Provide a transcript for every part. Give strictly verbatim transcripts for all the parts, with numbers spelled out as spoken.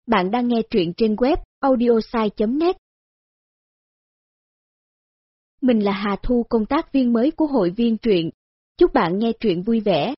Bạn đang nghe truyện trên web audiosai chấm net. Mình là Hà Thu, công tác viên mới của hội viên truyện. Chúc bạn nghe truyện vui vẻ.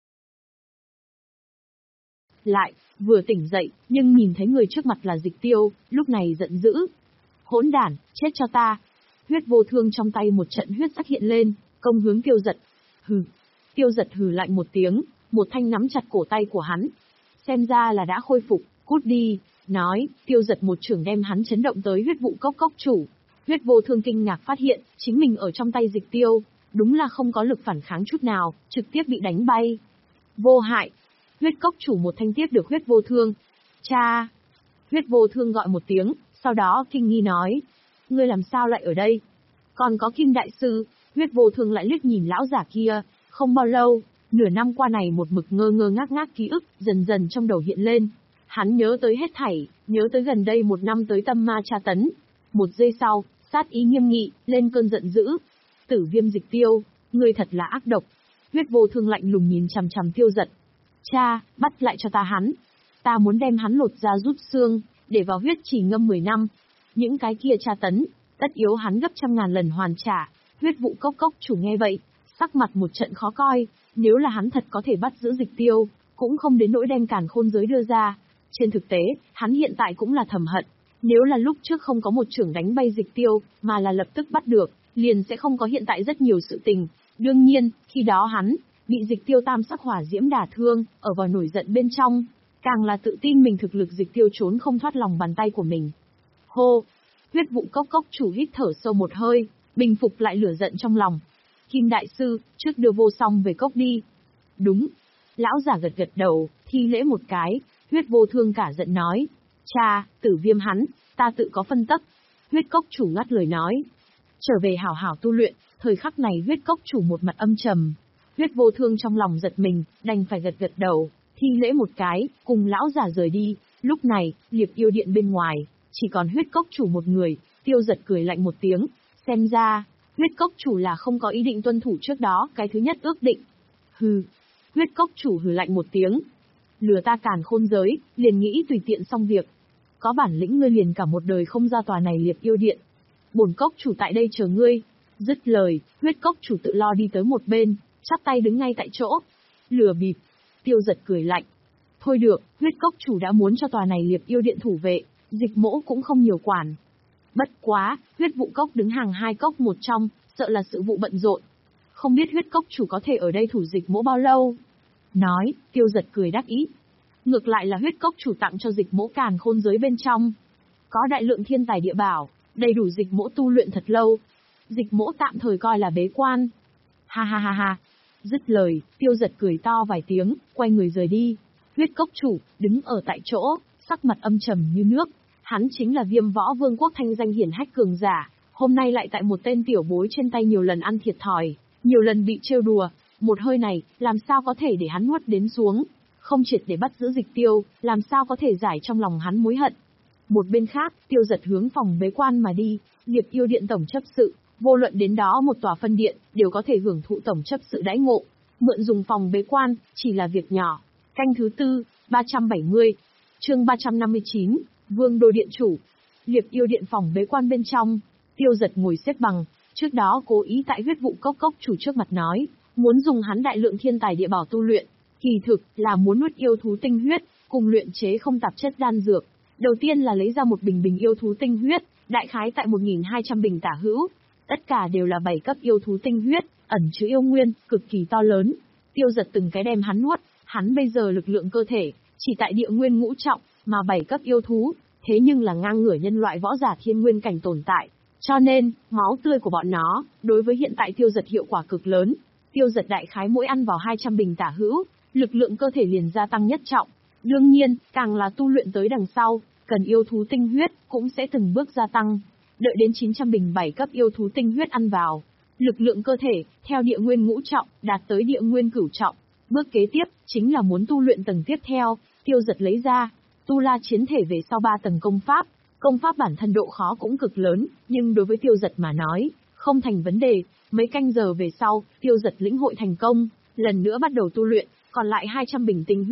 Lại, vừa tỉnh dậy, nhưng nhìn thấy người trước mặt là Dịch Tiêu, lúc này giận dữ. Hỗn đản, chết cho ta. Huyết vô thương trong tay một trận huyết sắc hiện lên, công hướng Tiêu Giật. Hừ. Tiêu Giật hừ lạnh một tiếng, một thanh nắm chặt cổ tay của hắn. Xem ra là đã khôi phục, cút đi. Nói, Tiêu Giật một chưởng đem hắn chấn động tới huyết vụ cốc cốc chủ. Huyết vô thương kinh ngạc phát hiện, chính mình ở trong tay Dịch Tiêu, đúng là không có lực phản kháng chút nào, trực tiếp bị đánh bay. Vô hại. Huyết cốc chủ một thanh tiếp được huyết vô thương. Cha! Huyết vô thương gọi một tiếng, sau đó kinh nghi nói. Ngươi làm sao lại ở đây? Còn có Kim Đại Sư. Huyết vô thương lại liếc nhìn lão giả kia. Không bao lâu, nửa năm qua này một mực ngơ ngơ ngác ngác ký ức dần dần trong đầu hiện lên. Hắn nhớ tới hết thảy, nhớ tới gần đây một năm tới tâm ma tra tấn. Một giây sau, sát ý nghiêm nghị, lên cơn giận dữ. Tử Viêm Dịch Tiêu, ngươi thật là ác độc. Huyết vô thương lạnh lùng nhìn chằm chằm Tiêu Giật. Cha, bắt lại cho ta hắn. Ta muốn đem hắn lột ra rút xương, để vào huyết chỉ ngâm mười năm. Những cái kia tra tấn, tất yếu hắn gấp trăm ngàn lần hoàn trả. Huyết vụ cốc cốc chủ nghe vậy, sắc mặt một trận khó coi. Nếu là hắn thật có thể bắt giữ Dịch Tiêu, cũng không đến nỗi đem càn khôn giới đưa ra. Trên thực tế, hắn hiện tại cũng là thầm hận. Nếu là lúc trước không có một chưởng đánh bay Dịch Tiêu, mà là lập tức bắt được, liền sẽ không có hiện tại rất nhiều sự tình. Đương nhiên, khi đó hắn bị Dịch Tiêu tam sắc hỏa diễm đả thương, ở vào nổi giận bên trong, càng là tự tin mình thực lực Dịch Tiêu trốn không thoát lòng bàn tay của mình. Hô! Huyết vụ cốc cốc chủ hít thở sâu một hơi, bình phục lại lửa giận trong lòng. Kim Đại Sư, trước đưa Vô Song về cốc đi. Đúng. Lão giả gật gật đầu, thi lễ một cái. Huyết vô thương cả giận nói. Cha, Tử Viêm hắn, ta tự có phân tắc. Huyết cốc chủ ngắt lời nói. Trở về hảo hảo tu luyện. Thời khắc này huyết cốc chủ một mặt âm trầm. Huyết vô thương trong lòng giật mình, đành phải gật gật đầu, thi lễ một cái, cùng lão giả rời đi. Lúc này, Liệp Yêu Điện bên ngoài, chỉ còn huyết cốc chủ một người. Tiêu Giật cười lạnh một tiếng. Xem ra, huyết cốc chủ là không có ý định tuân thủ trước đó cái thứ nhất ước định. Hừ. Huyết cốc chủ hừ lạnh một tiếng. Lừa ta càn khôn giới, liền nghĩ tùy tiện xong việc. Có bản lĩnh ngươi liền cả một đời không ra tòa này Liệp Yêu Điện. Bổn cốc chủ tại đây chờ ngươi. Dứt lời, huyết cốc chủ tự lo đi tới một bên, chắp tay đứng ngay tại chỗ. Lừa bịp. Tiêu Giật cười lạnh. Thôi được, huyết cốc chủ đã muốn cho tòa này Liệp Yêu Điện thủ vệ, Dịch Mỗ cũng không nhiều quản. Bất quá, huyết vụ cốc đứng hàng hai cốc một trong, sợ là sự vụ bận rộn. Không biết huyết cốc chủ có thể ở đây thủ Dịch Mỗ bao lâu? Nói, Tiêu Giật cười đắc ý. Ngược lại là huyết cốc chủ tặng cho Dịch Mỗ càn khôn giới bên trong. Có đại lượng thiên tài địa bảo, đầy đủ Dịch Mỗ tu luyện thật lâu. Dịch Mỗ tạm thời coi là bế quan. Ha ha ha ha. Dứt lời, Tiêu Giật cười to vài tiếng, quay người rời đi. Huyết cốc chủ, đứng ở tại chỗ, sắc mặt âm trầm như nước. Hắn chính là Viêm Võ Vương quốc thanh danh hiển hách cường giả, hôm nay lại tại một tên tiểu bối trên tay nhiều lần ăn thiệt thòi, nhiều lần bị trêu đùa. Một hơi này, làm sao có thể để hắn nuốt đến xuống? Không triệt để bắt giữ Dịch Tiêu, làm sao có thể giải trong lòng hắn mối hận? Một bên khác, Tiêu Giật hướng phòng bế quan mà đi. Liệp Yêu Điện tổng chấp sự, vô luận đến đó một tòa phân điện, đều có thể hưởng thụ tổng chấp sự đãi ngộ. Mượn dùng phòng bế quan, chỉ là việc nhỏ. Canh thứ tư, ba trăm bảy mươi. Chương ba trăm năm mươi chín, Vương Đô Điện Chủ. Liệp Yêu Điện phòng bế quan bên trong, Tiêu Giật ngồi xếp bằng, trước đó cố ý tại huyết vụ cốc cốc chủ trước mặt nói, muốn dùng hắn đại lượng thiên tài địa bảo tu luyện, kỳ thực là muốn nuốt yêu thú tinh huyết, cùng luyện chế không tạp chất đan dược. Đầu tiên là lấy ra một bình bình yêu thú tinh huyết, đại khái tại một nghìn hai trăm bình tả hữu. Tất cả đều là bảy cấp yêu thú tinh huyết, ẩn chứa yêu nguyên, cực kỳ to lớn. Tiêu Giật từng cái đem hắn nuốt, hắn bây giờ lực lượng cơ thể, chỉ tại địa nguyên ngũ trọng, mà bảy cấp yêu thú, thế nhưng là ngang ngửa nhân loại võ giả thiên nguyên cảnh tồn tại. Cho nên, máu tươi của bọn nó, đối với hiện tại Tiêu Giật hiệu quả cực lớn. Tiêu Giật đại khái mỗi ăn vào hai trăm bình tả hữu, lực lượng cơ thể liền gia tăng nhất trọng. Đương nhiên, càng là tu luyện tới đằng sau, cần yêu thú tinh huyết, cũng sẽ từng bước gia tăng. Đợi đến chín trăm bình bảy cấp yêu thú tinh huyết ăn vào, lực lượng cơ thể, theo địa nguyên ngũ trọng, đạt tới địa nguyên cửu trọng. Bước kế tiếp, chính là muốn tu luyện tầng tiếp theo. Tiêu Giật lấy ra Tu La chiến thể về sau ba tầng công pháp. Công pháp bản thân độ khó cũng cực lớn, nhưng đối với Tiêu Giật mà nói, không thành vấn đề. Mấy canh giờ về sau, Tiêu Giật lĩnh hội thành công, lần nữa bắt đầu tu luyện, còn lại hai trăm bình tinh huyết,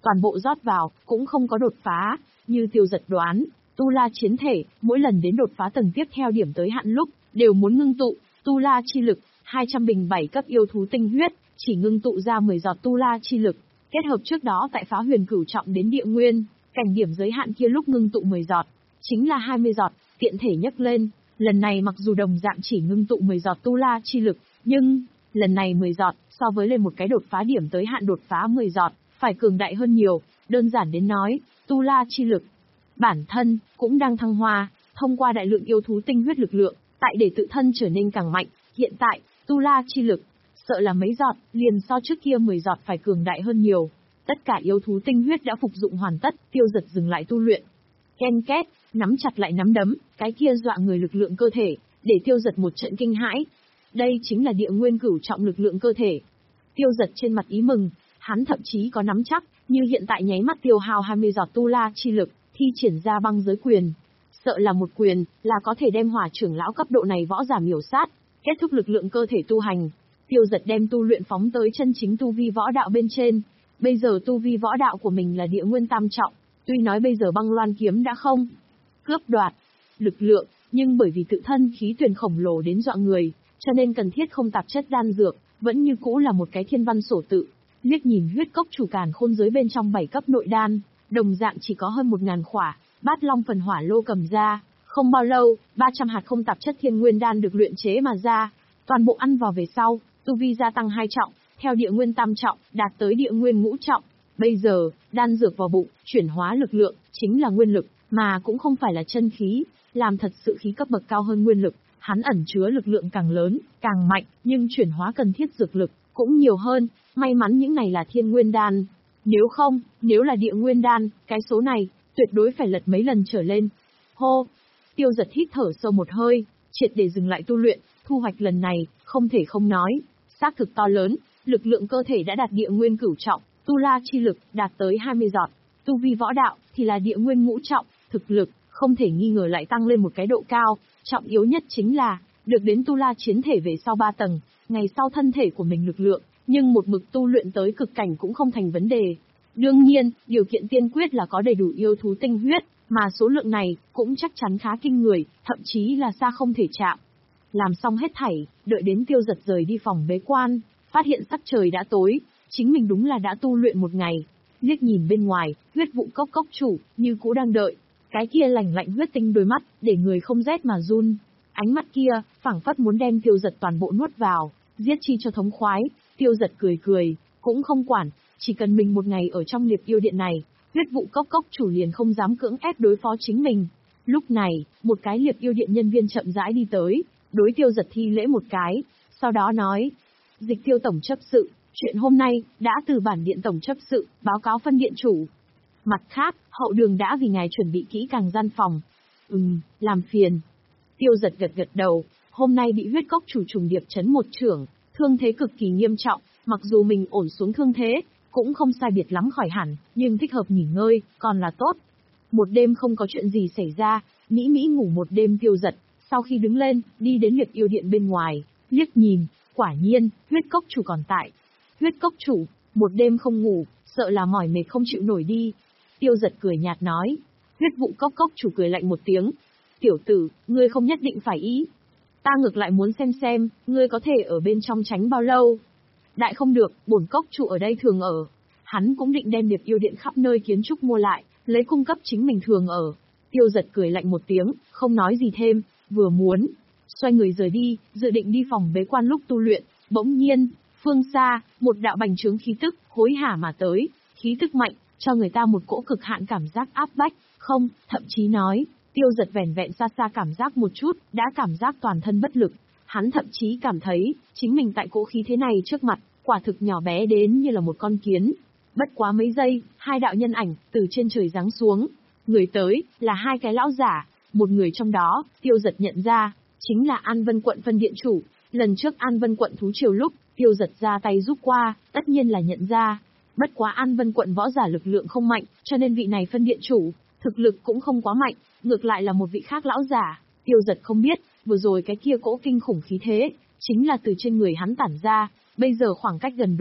toàn bộ rót vào, cũng không có đột phá, như Tiêu Giật đoán, tu la chiến thể, mỗi lần đến đột phá tầng tiếp theo điểm tới hạn lúc, đều muốn ngưng tụ, tu la chi lực, hai trăm bình bảy cấp yêu thú tinh huyết, chỉ ngưng tụ ra mười giọt tu la chi lực, kết hợp trước đó tại phá huyền cửu trọng đến địa nguyên, cảnh điểm giới hạn kia lúc ngưng tụ mười giọt, chính là hai mươi giọt, tiện thể nhấc lên, lần này mặc dù đồng dạng chỉ ngưng tụ mười giọt tu la chi lực, nhưng, lần này mười giọt, so với lên một cái đột phá điểm tới hạn đột phá mười giọt, phải cường đại hơn nhiều, đơn giản đến nói, tu la chi lực. Bản thân, cũng đang thăng hoa, thông qua đại lượng yêu thú tinh huyết lực lượng, tại để tự thân trở nên càng mạnh, hiện tại, tu la chi lực, sợ là mấy giọt, liền so trước kia mười giọt phải cường đại hơn nhiều. Tất cả yêu thú tinh huyết đã phục dụng hoàn tất, Tiêu Giật dừng lại tu luyện. Ken két, nắm chặt lại nắm đấm, cái kia dọa người lực lượng cơ thể, để Tiêu Giật một trận kinh hãi. Đây chính là địa nguyên cửu trọng lực lượng cơ thể. Tiêu Giật trên mặt ý mừng, hắn thậm chí có nắm chắc, như hiện tại nháy mắt tiêu hao hai mươi giọt tu la chi lực, thi triển ra băng giới quyền. Sợ là một quyền, là có thể đem hỏa trưởng lão cấp độ này võ giả miểu sát, kết thúc lực lượng cơ thể tu hành. Tiêu Giật đem tu luyện phóng tới chân chính tu vi võ đạo bên trên. Bây giờ tu vi võ đạo của mình là địa nguyên tam trọng, tuy nói bây giờ băng loan kiếm đã không cướp đoạt lực lượng, nhưng bởi vì tự thân khí tuyển khổng lồ đến dọa người, cho nên cần thiết không tạp chất đan dược, vẫn như cũ là một cái thiên văn sổ tự. Liếc nhìn huyết cốc chủ càn khôn giới bên trong bảy cấp nội đan, đồng dạng chỉ có hơn một ngàn khỏa, bát long phần hỏa lô cầm ra, không bao lâu, ba trăm hạt không tạp chất thiên nguyên đan được luyện chế mà ra, toàn bộ ăn vào về sau, tu vi gia tăng hai trọng, theo địa nguyên tam trọng, đạt tới địa nguyên ngũ trọng. Bây giờ, đan dược vào bụng, chuyển hóa lực lượng, chính là nguyên lực, mà cũng không phải là chân khí, làm thật sự khí cấp bậc cao hơn nguyên lực, hắn ẩn chứa lực lượng càng lớn, càng mạnh, nhưng chuyển hóa cần thiết dược lực, cũng nhiều hơn, may mắn những này là thiên nguyên đan. Nếu không, nếu là địa nguyên đan, cái số này, tuyệt đối phải lật mấy lần trở lên. Hô! Tiêu Giật hít thở sâu một hơi, triệt để dừng lại tu luyện, thu hoạch lần này, không thể không nói, xác thực to lớn, lực lượng cơ thể đã đạt địa nguyên cửu trọng, tu la chi lực đạt tới hai mươi giọt, tu vi võ đạo thì là địa nguyên ngũ trọng, thực lực không thể nghi ngờ lại tăng lên một cái độ cao, trọng yếu nhất chính là được đến tu la chiến thể về sau ba tầng, ngày sau thân thể của mình lực lượng, nhưng một mực tu luyện tới cực cảnh cũng không thành vấn đề. Đương nhiên, điều kiện tiên quyết là có đầy đủ yêu thú tinh huyết, mà số lượng này cũng chắc chắn khá kinh người, thậm chí là xa không thể chạm. Làm xong hết thảy, đợi đến Tiêu Giật rời đi phòng bế quan, phát hiện sắc trời đã tối, chính mình đúng là đã tu luyện một ngày. Liếc nhìn bên ngoài, huyết vụ cốc cốc chủ, như cũ đang đợi. Cái kia lạnh lạnh huyết tinh đôi mắt, để người không rét mà run. Ánh mắt kia, phảng phất muốn đem Tiêu Giật toàn bộ nuốt vào, giết chi cho thống khoái. Tiêu Giật cười cười, cũng không quản, chỉ cần mình một ngày ở trong liệp yêu điện này, huyết vụ cốc cốc chủ liền không dám cưỡng ép đối phó chính mình. Lúc này, một cái liệp yêu điện nhân viên chậm rãi đi tới, đối Tiêu Giật thi lễ một cái, sau đó nói: Dịch Tiêu tổng chấp sự, chuyện hôm nay đã từ bản điện tổng chấp sự báo cáo phân điện chủ. Mặt khác, hậu đường đã vì ngài chuẩn bị kỹ càng gian phòng. Ừm, làm phiền. Tiêu Giật gật gật đầu, hôm nay bị huyết cốc chủ trùng điệp chấn một chưởng, thương thế cực kỳ nghiêm trọng, mặc dù mình ổn xuống thương thế, cũng không sai biệt lắm khỏi hẳn, nhưng thích hợp nghỉ ngơi, còn là tốt. Một đêm không có chuyện gì xảy ra, Mỹ Mỹ ngủ một đêm. Tiêu Giật, sau khi đứng lên, đi đến liệp yêu điện bên ngoài, liếc nhìn, quả nhiên, huyết cốc chủ còn tại. Huyết cốc chủ, một đêm không ngủ, sợ là mỏi mệt không chịu nổi đi. Tiêu Giật cười nhạt nói. Huyết vụ cốc cốc chủ cười lạnh một tiếng. Tiểu tử, ngươi không nhất định phải ý. Ta ngược lại muốn xem xem, ngươi có thể ở bên trong tránh bao lâu. Đại không được, bổn cốc chủ ở đây thường ở. Hắn cũng định đem điệp yêu điện khắp nơi kiến trúc mua lại, lấy cung cấp chính mình thường ở. Tiêu Giật cười lạnh một tiếng, không nói gì thêm, vừa muốn xoay người rời đi, dự định đi phòng bế quan lúc tu luyện, bỗng nhiên, phương xa, một đạo bành trướng khí tức, hối hả mà tới, khí tức mạnh, cho người ta một cỗ cực hạn cảm giác áp bách, không, thậm chí nói, Tiêu Giật vẻn vẹn xa xa cảm giác một chút, đã cảm giác toàn thân bất lực. Hắn thậm chí cảm thấy, chính mình tại cỗ khí thế này trước mặt, quả thực nhỏ bé đến như là một con kiến. Bất quá mấy giây, hai đạo nhân ảnh, từ trên trời giáng xuống. Người tới, là hai cái lão giả, một người trong đó, Tiêu Giật nhận ra, chính là An Vân quận phân điện chủ. Lần trước An Vân quận thú triều lúc, Tiêu Giật ra tay giúp qua, tất nhiên là nhận ra. Bất quá An Vân quận võ giả lực lượng không mạnh, cho nên vị này phân điện chủ, thực lực cũng không quá mạnh, ngược lại là một vị khác lão giả. Tiêu Giật không biết, vừa rồi cái kia cỗ kinh khủng khí thế, chính là từ trên người hắn tản ra, bây giờ khoảng cách gần đối mặt,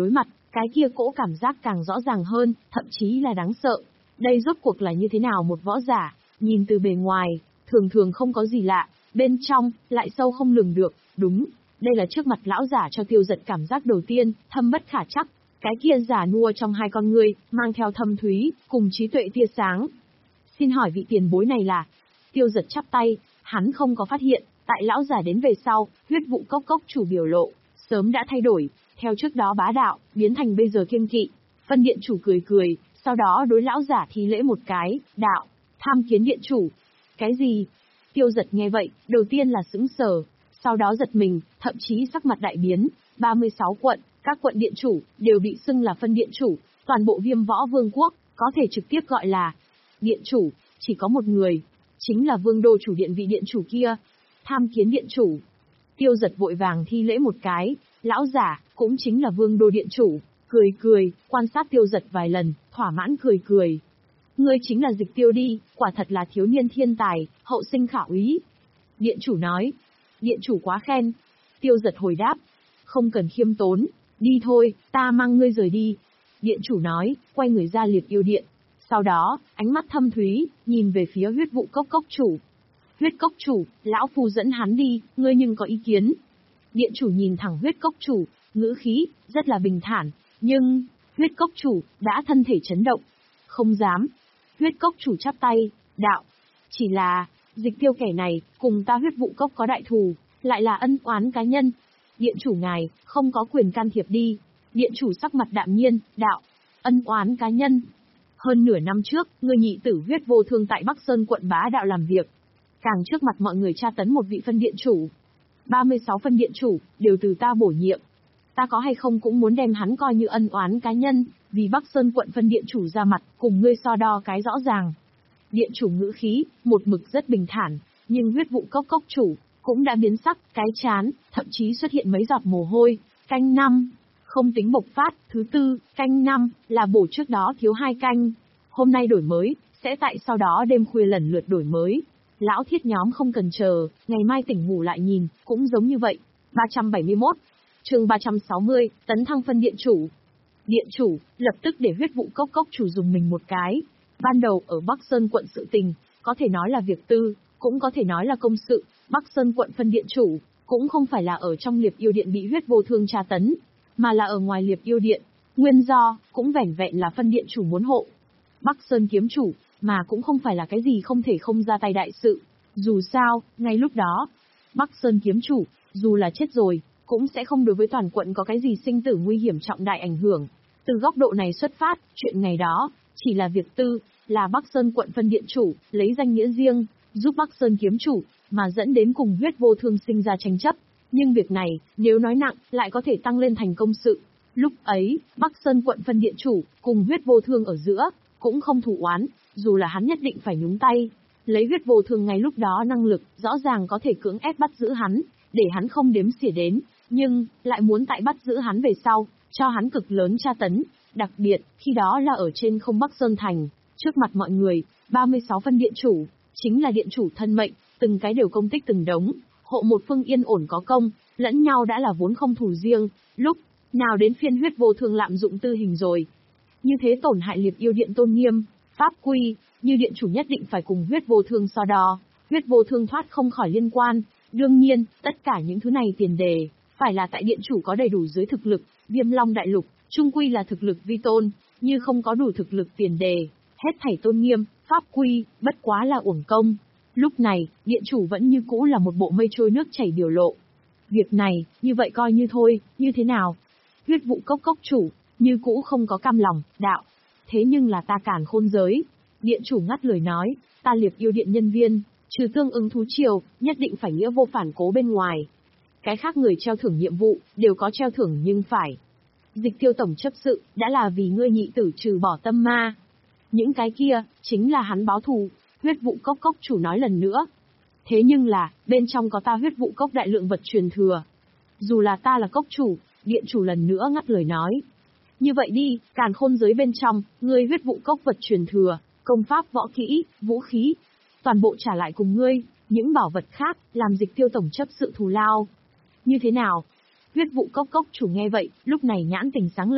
Cái kia cỗ cảm giác càng rõ ràng hơn, thậm chí là đáng sợ. Đây rốt cuộc là như thế nào một võ giả, nhìn từ bề ngoài, thường thường không có gì lạ, bên trong, lại sâu không lường được, đúng. Đây là trước mặt lão giả cho Tiêu Giật cảm giác đầu tiên, thâm bất khả trắc. Cái kia giả nua trong hai con ngươi, mang theo thâm thúy, cùng trí tuệ tia sáng. Xin hỏi vị tiền bối này là? Tiêu Giật chắp tay, hắn không có phát hiện, tại lão giả đến về sau, huyết vụ cốc cốc chủ biểu lộ, sớm đã thay đổi, theo trước đó bá đạo, biến thành bây giờ kiêng kỵ. Phân điện chủ cười cười, sau đó đối lão giả thi lễ một cái, đạo, tham kiến điện chủ. Cái gì? Tiêu Giật nghe vậy, đầu tiên là sững sờ, sau đó giật mình, thậm chí sắc mặt đại biến. ba mươi sáu quận, các quận điện chủ, đều bị xưng là phân điện chủ, toàn bộ Viêm Võ Vương quốc, có thể trực tiếp gọi là điện chủ, chỉ có một người, chính là Vương Đô chủ điện vị điện chủ kia. Tham kiến điện chủ. Tiêu Giật vội vàng thi lễ một cái, lão giả, cũng chính là Vương Đô điện chủ, cười cười, quan sát Tiêu Giật vài lần, thỏa mãn cười cười. Ngươi chính là Dịch Tiêu đi, quả thật là thiếu niên thiên tài, hậu sinh khả úy. Điện chủ nói. Điện chủ quá khen. Tiêu Giật hồi đáp. Không cần khiêm tốn, đi thôi, ta mang ngươi rời đi. Điện chủ nói, quay người ra Liệt Yêu điện. Sau đó, ánh mắt thâm thúy, nhìn về phía huyết vụ cốc cốc chủ. Huyết cốc chủ, lão phu dẫn hắn đi, ngươi nhưng có ý kiến. Điện chủ nhìn thẳng huyết cốc chủ, ngữ khí, rất là bình thản, nhưng, huyết cốc chủ, đã thân thể chấn động. Không dám. Huyết cốc chủ chắp tay, đạo. Chỉ là, Dịch Tiêu kẻ này, cùng ta huyết vụ cốc có đại thù, lại là ân oán cá nhân. Điện chủ ngài, không có quyền can thiệp đi. Điện chủ sắc mặt đạm nhiên, đạo. Ân oán cá nhân. Hơn nửa năm trước, người nhị tử huyết vô thương tại Bắc Sơn quận bá đạo làm việc. Càng trước mặt mọi người tra tấn một vị phân điện chủ. ba mươi sáu phân điện chủ, đều từ ta bổ nhiệm. Ta có hay không cũng muốn đem hắn coi như ân oán cá nhân, vì Bắc Sơn quận phân điện chủ ra mặt, cùng ngươi so đo cái rõ ràng. Điện chủ ngữ khí, một mực rất bình thản, nhưng huyết vụ cốc cốc chủ, cũng đã biến sắc, cái chán, thậm chí xuất hiện mấy giọt mồ hôi. Canh năm, không tính bộc phát, thứ tư, canh năm, là bổ trước đó thiếu hai canh. Hôm nay đổi mới, sẽ tại sau đó đêm khuya lần lượt đổi mới. Lão thiết nhóm không cần chờ, ngày mai tỉnh ngủ lại nhìn, cũng giống như vậy. ba trăm bảy mươi mốt, chương ba trăm sáu mươi, tấn thăng phân điện chủ. Điện chủ, lập tức để huyết vụ cốc cốc chủ dùng mình một cái. Ban đầu ở Bắc Sơn quận sự tình, có thể nói là việc tư, cũng có thể nói là công sự. Bắc Sơn quận phân điện chủ, cũng không phải là ở trong Liệp Yêu điện bị huyết vô thương tra tấn, mà là ở ngoài Liệp Yêu điện. Nguyên do, cũng vẻn vẹn là phân điện chủ muốn hộ. Bắc Sơn kiếm chủ, mà cũng không phải là cái gì không thể không ra tay đại sự. Dù sao, ngay lúc đó, Bắc Sơn kiếm chủ, dù là chết rồi, cũng sẽ không đối với toàn quận có cái gì sinh tử nguy hiểm trọng đại ảnh hưởng. Từ góc độ này xuất phát, chuyện ngày đó, chỉ là việc tư, là Bắc Sơn quận phân điện chủ, lấy danh nghĩa riêng, giúp Bắc Sơn kiếm chủ, mà dẫn đến cùng huyết vô thương sinh ra tranh chấp. Nhưng việc này, nếu nói nặng, lại có thể tăng lên thành công sự. Lúc ấy, Bắc Sơn quận phân điện chủ, cùng huyết vô thương ở giữa, cũng không thủ oán, dù là hắn nhất định phải nhúng tay. Lấy huyết vô thương ngay lúc đó năng lực, rõ ràng có thể cưỡng ép bắt giữ hắn, để hắn không đếm xỉa đến, nhưng, lại muốn tại bắt giữ hắn về sau, cho hắn cực lớn tra tấn. Đặc biệt, khi đó là ở trên không Bắc Sơn Thành, trước mặt mọi người, ba mươi sáu phân điện chủ, chính là điện chủ thân mệnh, từng cái đều công tích từng đống, hộ một phương yên ổn có công, lẫn nhau đã là vốn không thù riêng, lúc nào đến phiên huyết vô thương lạm dụng tư hình rồi. Như thế tổn hại Liệp Yêu điện tôn nghiêm, pháp quy, như điện chủ nhất định phải cùng huyết vô thương so đo, huyết vô thương thoát không khỏi liên quan. Đương nhiên, tất cả những thứ này tiền đề, phải là tại điện chủ có đầy đủ dưới thực lực, Viêm Long đại lục, chung quy là thực lực vi tôn, như không có đủ thực lực tiền đề, hết thảy tôn nghiêm, pháp quy, bất quá là uổng công. Lúc này, điện chủ vẫn như cũ là một bộ mây trôi nước chảy biểu lộ. Việc này, như vậy coi như thôi, như thế nào? Huyết vụ cốc cốc chủ, như cũ không có cam lòng, đạo. Thế nhưng là ta cản khôn giới. Điện chủ ngắt lời nói, ta Liệp Yêu điện nhân viên, trừ tương ứng thú triều, nhất định phải nghĩa vô phản cố bên ngoài. Cái khác người treo thưởng nhiệm vụ, đều có treo thưởng nhưng phải. Dịch Tiêu tổng chấp sự, đã là vì ngươi nhị tử trừ bỏ tâm ma. Những cái kia, chính là hắn báo thù, huyết vụ cốc cốc chủ nói lần nữa. Thế nhưng là, bên trong có ta huyết vụ cốc đại lượng vật truyền thừa. Dù là ta là cốc chủ, điện chủ lần nữa ngắt lời nói. Như vậy đi, càn khôn giới bên trong, ngươi huyết vụ cốc vật truyền thừa, công pháp võ kỹ, vũ khí, toàn bộ trả lại cùng ngươi, những bảo vật khác, làm Dịch Tiêu tổng chấp sự thù lao. Như thế nào? Huyết vụ cốc cốc chủ nghe vậy, lúc này nhãn tình sáng lên,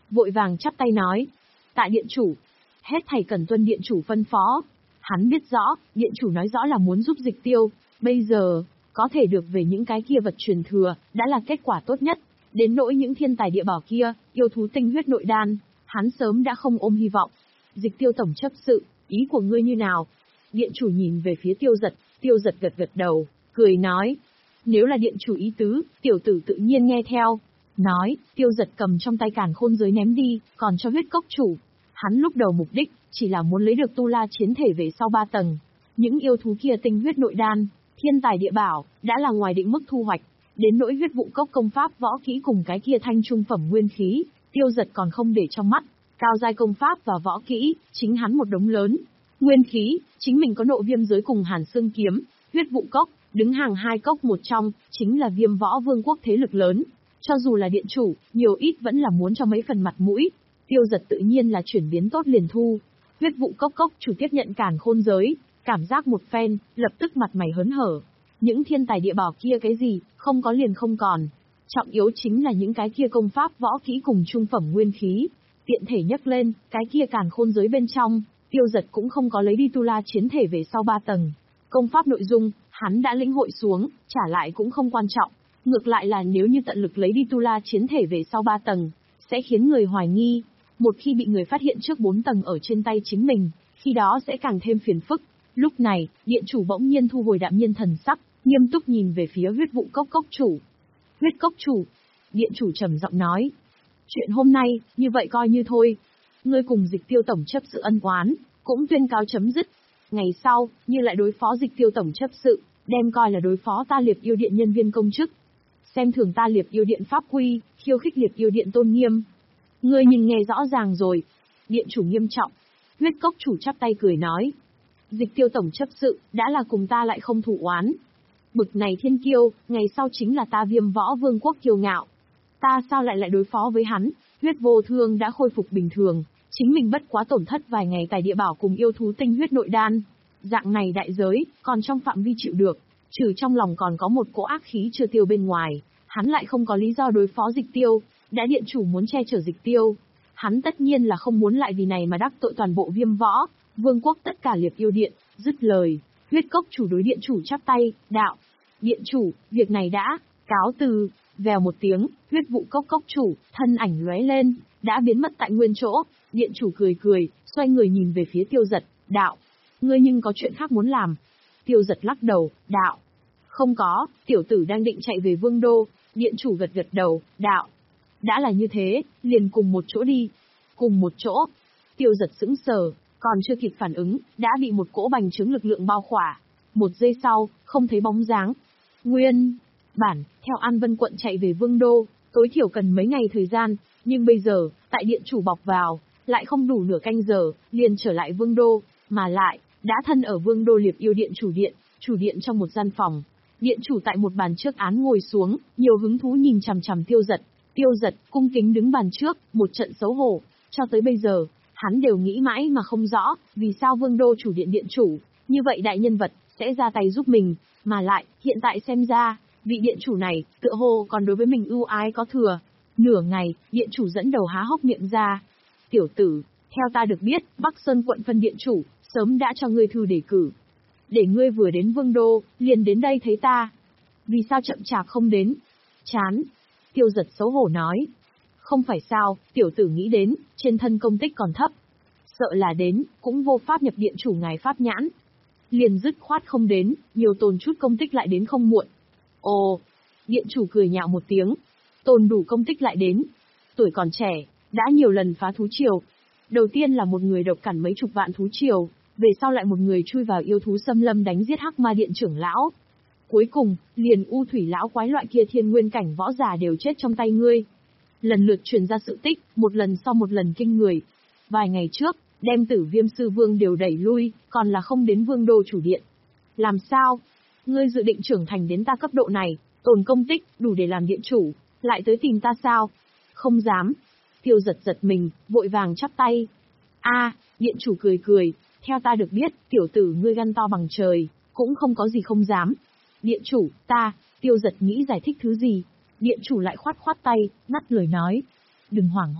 vội vàng chắp tay nói. Tạ điện chủ. Hết thảy cần tuân điện chủ phân phó. Hắn biết rõ, điện chủ nói rõ là muốn giúp Dịch Tiêu. Bây giờ, có thể được về những cái kia vật truyền thừa, đã là kết quả tốt nhất. Đến nỗi những thiên tài địa bảo kia, yêu thú tinh huyết nội đan, hắn sớm đã không ôm hy vọng. Dịch Tiêu tổng chấp sự, ý của ngươi như nào? Điện chủ nhìn về phía Tiêu Giật, Tiêu Giật gật gật đầu, cười nói. Nếu là điện chủ ý tứ, tiểu tử tự nhiên nghe theo. Nói, Tiêu Giật cầm trong tay càn khôn giới ném đi, còn cho huyết cốc chủ. Hắn lúc đầu mục đích, chỉ là muốn lấy được tu la chiến thể về sau ba tầng. Những yêu thú kia tinh huyết nội đan, thiên tài địa bảo, đã là ngoài định mức thu hoạch. Đến nỗi huyết vụ cốc công pháp võ kỹ cùng cái kia thanh trung phẩm nguyên khí, Tiêu Giật còn không để trong mắt. Cao giai công pháp và võ kỹ, chính hắn một đống lớn. Nguyên khí, chính mình có nộ viêm giới cùng hàn xương kiếm, huyết vụ cốc, đứng hàng hai cốc một trong, chính là viêm võ vương quốc thế lực lớn. Cho dù là điện chủ, nhiều ít vẫn là muốn cho mấy phần mặt mũi. Tiêu Giật tự nhiên là chuyển biến tốt liền thu. Huyết vụ cốc cốc chủ tiếp nhận càn khôn giới, cảm giác một phen, lập tức mặt mày hớn hở. Những thiên tài địa bảo kia cái gì, không có liền không còn. Trọng yếu chính là những cái kia công pháp võ kỹ cùng trung phẩm nguyên khí. Tiện thể nhấc lên, cái kia càn khôn giới bên trong, Tiêu Giật cũng không có lấy đi tu la chiến thể về sau ba tầng. Công pháp nội dung, hắn đã lĩnh hội xuống, trả lại cũng không quan trọng. Ngược lại là nếu như tận lực lấy đi tu la chiến thể về sau ba tầng, sẽ khiến người hoài nghi. Một khi bị người phát hiện trước bốn tầng ở trên tay chính mình, khi đó sẽ càng thêm phiền phức. Lúc này, điện chủ bỗng nhiên thu hồi đạm nhiên thần sắc, nghiêm túc nhìn về phía huyết vụ cốc cốc chủ. Huyết cốc chủ, điện chủ trầm giọng nói. Chuyện hôm nay, như vậy coi như thôi. Ngươi cùng Dịch Tiêu tổng chấp sự ân oán, cũng tuyên cáo chấm dứt. Ngày sau, như lại đối phó Dịch Tiêu tổng chấp sự, đem coi là đối phó ta Liệp Yêu Điện nhân viên công chức. Xem thường ta Liệp Yêu Điện pháp quy, khiêu khích Liệp Yêu Điện tôn nghiêm. Ngươi nhìn nghe rõ ràng rồi. Điện chủ nghiêm trọng. Huyết cốc chủ chắp tay cười nói. Dịch Tiêu tổng chấp sự, đã là cùng ta lại không thủ oán. Bực này thiên kiêu, ngày sau chính là ta Viêm Võ Vương quốc kiêu ngạo. Ta sao lại lại đối phó với hắn? Huyết vô thương đã khôi phục bình thường, chính mình bất quá tổn thất vài ngày tài địa bảo cùng yêu thú tinh huyết nội đan. Dạng này đại giới, còn trong phạm vi chịu được, trừ trong lòng còn có một cỗ ác khí chưa tiêu bên ngoài, hắn lại không có lý do đối phó Dịch Tiêu. Đã điện chủ muốn che chở Dịch Tiêu, hắn tất nhiên là không muốn lại vì này mà đắc tội toàn bộ Viêm Võ Vương quốc tất cả Liệp Yêu Điện. Dứt lời, huyết cốc chủ đối điện chủ chắp tay, đạo. Điện chủ, việc này đã, cáo từ. Vèo một tiếng, huyết vụ cốc cốc chủ, thân ảnh lóe lên, đã biến mất tại nguyên chỗ. Điện chủ cười cười, xoay người nhìn về phía Tiêu Giật, đạo. Ngươi nhưng có chuyện khác muốn làm. Tiêu Giật lắc đầu, đạo. Không có, tiểu tử đang định chạy về Vương Đô. Điện chủ gật gật đầu, đạo. Đã là như thế, liền cùng một chỗ đi. Cùng một chỗ. Tiêu Giật sững sờ, còn chưa kịp phản ứng, đã bị một cỗ bành trướng lực lượng bao khỏa. Một giây sau, không thấy bóng dáng. Nguyên bản, theo An Vân quận chạy về Vương Đô, tối thiểu cần mấy ngày thời gian, nhưng bây giờ, tại điện chủ bọc vào, lại không đủ nửa canh giờ, liền trở lại Vương Đô, mà lại, đã thân ở Vương Đô Liệp Yêu Điện chủ điện, chủ điện trong một gian phòng. Điện chủ tại một bàn trước án ngồi xuống, nhiều hứng thú nhìn chằm chằm Tiêu Giật. Tiêu Giật, cung kính đứng bàn trước, một trận xấu hổ, cho tới bây giờ, hắn đều nghĩ mãi mà không rõ, vì sao Vương Đô chủ điện điện chủ, như vậy đại nhân vật, sẽ ra tay giúp mình, mà lại, hiện tại xem ra, vị điện chủ này, tựa hồ còn đối với mình ưu ái có thừa. Nửa ngày, điện chủ dẫn đầu há hốc miệng ra. Tiểu tử, theo ta được biết, Bắc Sơn quận phân điện chủ, sớm đã cho ngươi thư đề cử. Để ngươi vừa đến Vương Đô, liền đến đây thấy ta. Vì sao chậm chạp không đến? Chán. Tiêu Giật xấu hổ nói. Không phải sao, tiểu tử nghĩ đến, trên thân công tích còn thấp. Sợ là đến, cũng vô pháp nhập điện chủ ngài pháp nhãn. Liền dứt khoát không đến, nhiều tồn chút công tích lại đến không muộn. Ồ, điện chủ cười nhạo một tiếng. Tồn đủ công tích lại đến. Tuổi còn trẻ, đã nhiều lần phá thú triều. Đầu tiên là một người độc cản mấy chục vạn thú triều, về sau lại một người chui vào yêu thú xâm lâm đánh giết Hắc Ma Điện trưởng lão. Cuối cùng, liền U Thủy lão quái loại kia thiên nguyên cảnh võ giả đều chết trong tay ngươi. Lần lượt truyền ra sự tích, một lần sau một lần kinh người. Vài ngày trước, đem Tử Viêm sư vương đều đẩy lui, còn là không đến Vương Đô chủ điện. Làm sao? Ngươi dự định trưởng thành đến ta cấp độ này, tồn công tích, đủ để làm điện chủ, lại tới tìm ta sao? Không dám. Tiêu Giật giật mình, vội vàng chắp tay. A, điện chủ cười cười, theo ta được biết, tiểu tử ngươi gan to bằng trời, cũng không có gì không dám. Điện chủ, ta, Tiêu Giật nghĩ giải thích thứ gì. Điện chủ lại khoát khoát tay, ngắt lời nói. Đừng hoảng hốt,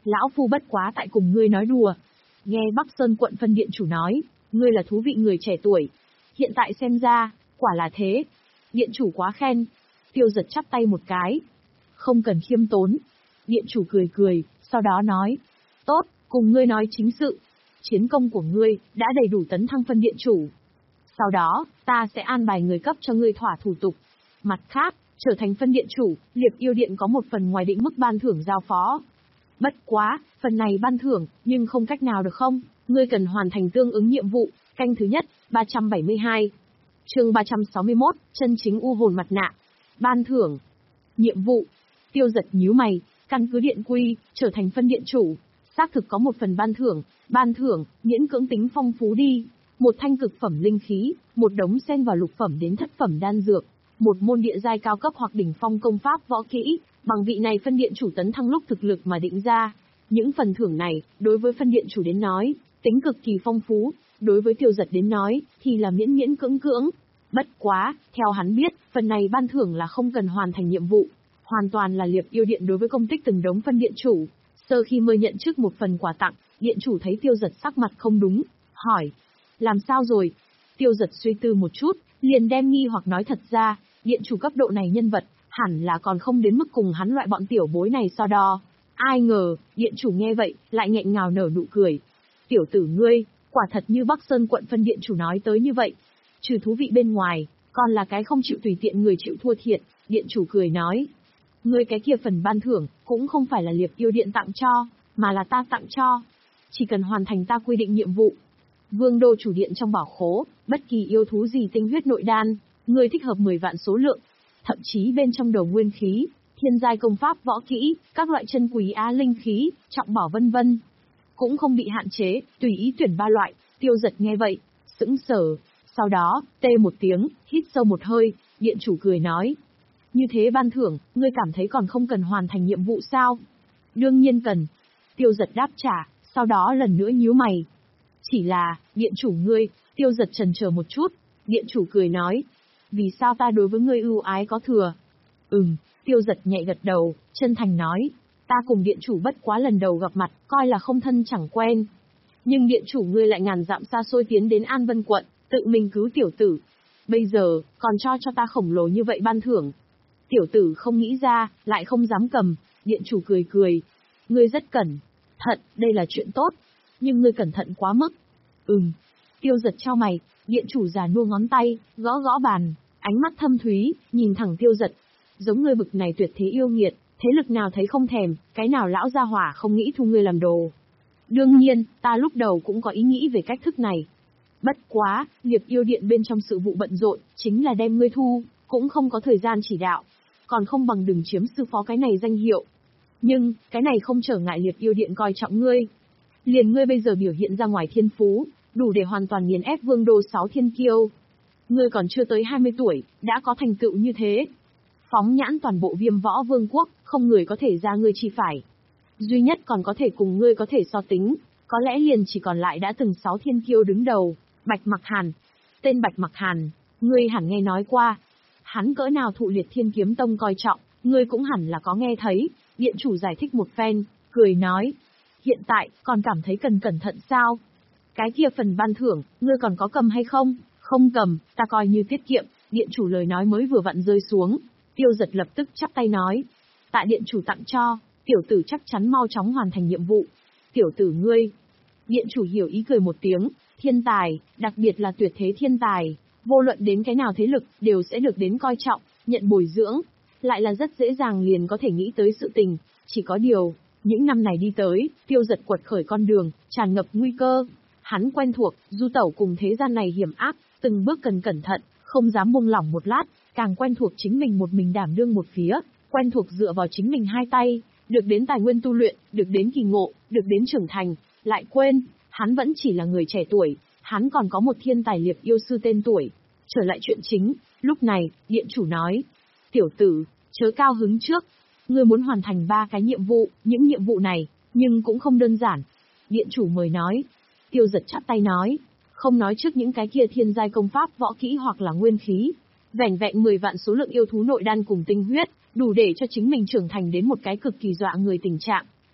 Lão phu bất quá tại cùng ngươi nói đùa. Nghe Bắc Sơn quận phân điện chủ nói, ngươi là thú vị người trẻ tuổi. Hiện tại xem ra, quả là thế. Điện chủ quá khen. Tiêu Giật chắp tay một cái. Không cần khiêm tốn. Điện chủ cười cười, sau đó nói. Tốt, cùng ngươi nói chính sự. Chiến công của ngươi đã đầy đủ tấn thăng phân điện chủ. Sau đó, ta sẽ an bài người cấp cho ngươi thỏa thủ tục. Mặt khác, trở thành phân điện chủ, Liệp Yêu Điện có một phần ngoài định mức ban thưởng giao phó. Bất quá, phần này ban thưởng, nhưng không cách nào được không? Ngươi cần hoàn thành tương ứng nhiệm vụ. Canh thứ nhất, ba trăm bảy mươi hai. Chương ba trăm sáu mươi mốt, chân chính u hồn mặt nạ. Ban thưởng. Nhiệm vụ. Tiêu Giật nhíu mày, căn cứ điện quy, trở thành phân điện chủ. Xác thực có một phần ban thưởng, ban thưởng, miễn cưỡng tính phong phú đi. Một thanh cực phẩm linh khí, một đống xen vào lục phẩm đến thất phẩm đan dược, một môn địa giai cao cấp hoặc đỉnh phong công pháp võ kỹ, bằng vị này phân điện chủ tấn thăng lúc thực lực mà định ra. Những phần thưởng này, đối với phân điện chủ đến nói, tính cực kỳ phong phú, đối với Tiêu Giật đến nói, thì là miễn miễn cưỡng cưỡng. Bất quá, theo hắn biết, phần này ban thưởng là không cần hoàn thành nhiệm vụ, hoàn toàn là Liệp Yêu Điện đối với công tích từng đống phân điện chủ. Sơ khi mới nhận trước một phần quà tặng, điện chủ thấy Tiêu Giật sắc mặt không đúng, hỏi. Làm sao rồi? Tiêu Giật suy tư một chút, liền đem nghi hoặc nói thật ra, điện chủ cấp độ này nhân vật, hẳn là còn không đến mức cùng hắn loại bọn tiểu bối này so đo. Ai ngờ, điện chủ nghe vậy, lại nghẹn ngào nở nụ cười. Tiểu tử ngươi, quả thật như Bắc Sơn quận phân điện chủ nói tới như vậy. Trừ thú vị bên ngoài, còn là cái không chịu tùy tiện người chịu thua thiệt, điện chủ cười nói. Ngươi cái kia phần ban thưởng, cũng không phải là Liệp Yêu Điện tặng cho, mà là ta tặng cho. Chỉ cần hoàn thành ta quy định nhiệm vụ. Vương đô chủ điện trong bảo khố, bất kỳ yêu thú gì tinh huyết nội đan, ngươi thích hợp mười vạn số lượng. Thậm chí bên trong đầu nguyên khí, thiên giai công pháp võ kỹ, các loại chân quý á linh khí, trọng bảo vân vân. Cũng không bị hạn chế, tùy ý tuyển ba loại. Tiêu Giật nghe vậy, sững sờ. Sau đó, tê một tiếng, hít sâu một hơi, điện chủ cười nói. Như thế ban thưởng, ngươi cảm thấy còn không cần hoàn thành nhiệm vụ sao? Đương nhiên cần. Tiêu Giật đáp trả, sau đó lần nữa nhíu mày. Chỉ là, điện chủ ngươi, Tiêu Giật chần chờ một chút, điện chủ cười nói. Vì sao ta đối với ngươi ưu ái có thừa? Ừm, Tiêu Giật nhẹ gật đầu, chân thành nói. Ta cùng điện chủ bất quá lần đầu gặp mặt, coi là không thân chẳng quen. Nhưng điện chủ ngươi lại ngàn dặm xa xôi tiến đến An Vân quận, tự mình cứu tiểu tử. Bây giờ, còn cho cho ta khổng lồ như vậy ban thưởng. Tiểu tử không nghĩ ra, lại không dám cầm, điện chủ cười cười. Ngươi rất cẩn thận, đây là chuyện tốt. Nhưng ngươi cẩn thận quá mức. Ừm. Tiêu Giật chau mày, điện chủ già nua ngón tay, gõ gõ bàn, ánh mắt thâm thúy, nhìn thẳng Tiêu Giật. Giống ngươi bực này tuyệt thế yêu nghiệt, thế lực nào thấy không thèm, cái nào lão gia hỏa không nghĩ thu ngươi làm đồ. Đương nhiên, ta lúc đầu cũng có ý nghĩ về cách thức này. Bất quá, Liệp Yêu Điện bên trong sự vụ bận rộn, chính là đem ngươi thu, cũng không có thời gian chỉ đạo. Còn không bằng đừng chiếm sư phó cái này danh hiệu. Nhưng, cái này không trở ngại Liệp Yêu Điện coi trọng ngươi. Liền ngươi bây giờ biểu hiện ra ngoài thiên phú, đủ để hoàn toàn nghiền ép vương đô sáu thiên kiêu. Ngươi còn chưa tới hai mươi tuổi, đã có thành tựu như thế. Phóng nhãn toàn bộ Viêm Võ Vương quốc, không người có thể ra ngươi chi phải. Duy nhất còn có thể cùng ngươi có thể so tính, có lẽ liền chỉ còn lại đã từng sáu thiên kiêu đứng đầu, Bạch Mặc Hàn. Tên Bạch Mặc Hàn, ngươi hẳn nghe nói qua. Hắn cỡ nào thụ Liệt Thiên Kiếm Tông coi trọng, ngươi cũng hẳn là có nghe thấy. Điện chủ giải thích một phen, cười nói. Hiện tại, còn cảm thấy cần cẩn thận sao? Cái kia phần ban thưởng, ngươi còn có cầm hay không? Không cầm, ta coi như tiết kiệm. Điện chủ lời nói mới vừa vặn rơi xuống. Tiêu Giật lập tức chắp tay nói. Tạ điện chủ tặng cho, tiểu tử chắc chắn mau chóng hoàn thành nhiệm vụ. Tiểu tử ngươi. Điện chủ hiểu ý cười một tiếng. Thiên tài, đặc biệt là tuyệt thế thiên tài, vô luận đến cái nào thế lực, đều sẽ được đến coi trọng, nhận bồi dưỡng. Lại là rất dễ dàng liền có thể nghĩ tới sự tình. Chỉ có điều, những năm này đi tới, Tiêu Giật quật khởi con đường, tràn ngập nguy cơ. Hắn quen thuộc, du tẩu cùng thế gian này hiểm ác, từng bước cần cẩn thận, không dám buông lỏng một lát, càng quen thuộc chính mình một mình đảm đương một phía, quen thuộc dựa vào chính mình hai tay, được đến tài nguyên tu luyện, được đến kỳ ngộ, được đến trưởng thành, lại quên, hắn vẫn chỉ là người trẻ tuổi, hắn còn có một thiên tài Liệp yêu sư tên tuổi. Trở lại chuyện chính, lúc này, điện chủ nói, tiểu tử, chớ cao hứng trước, ngươi muốn hoàn thành ba cái nhiệm vụ, những nhiệm vụ này, nhưng cũng không đơn giản. Điện chủ mời nói. Tiêu Giật chắp tay nói, không nói trước những cái kia thiên giai công pháp võ kỹ hoặc là nguyên khí, vẻn vẹn mười vạn số lượng yêu thú nội đan cùng tinh huyết, đủ để cho chính mình trưởng thành đến một cái cực kỳ dọa người tình trạng.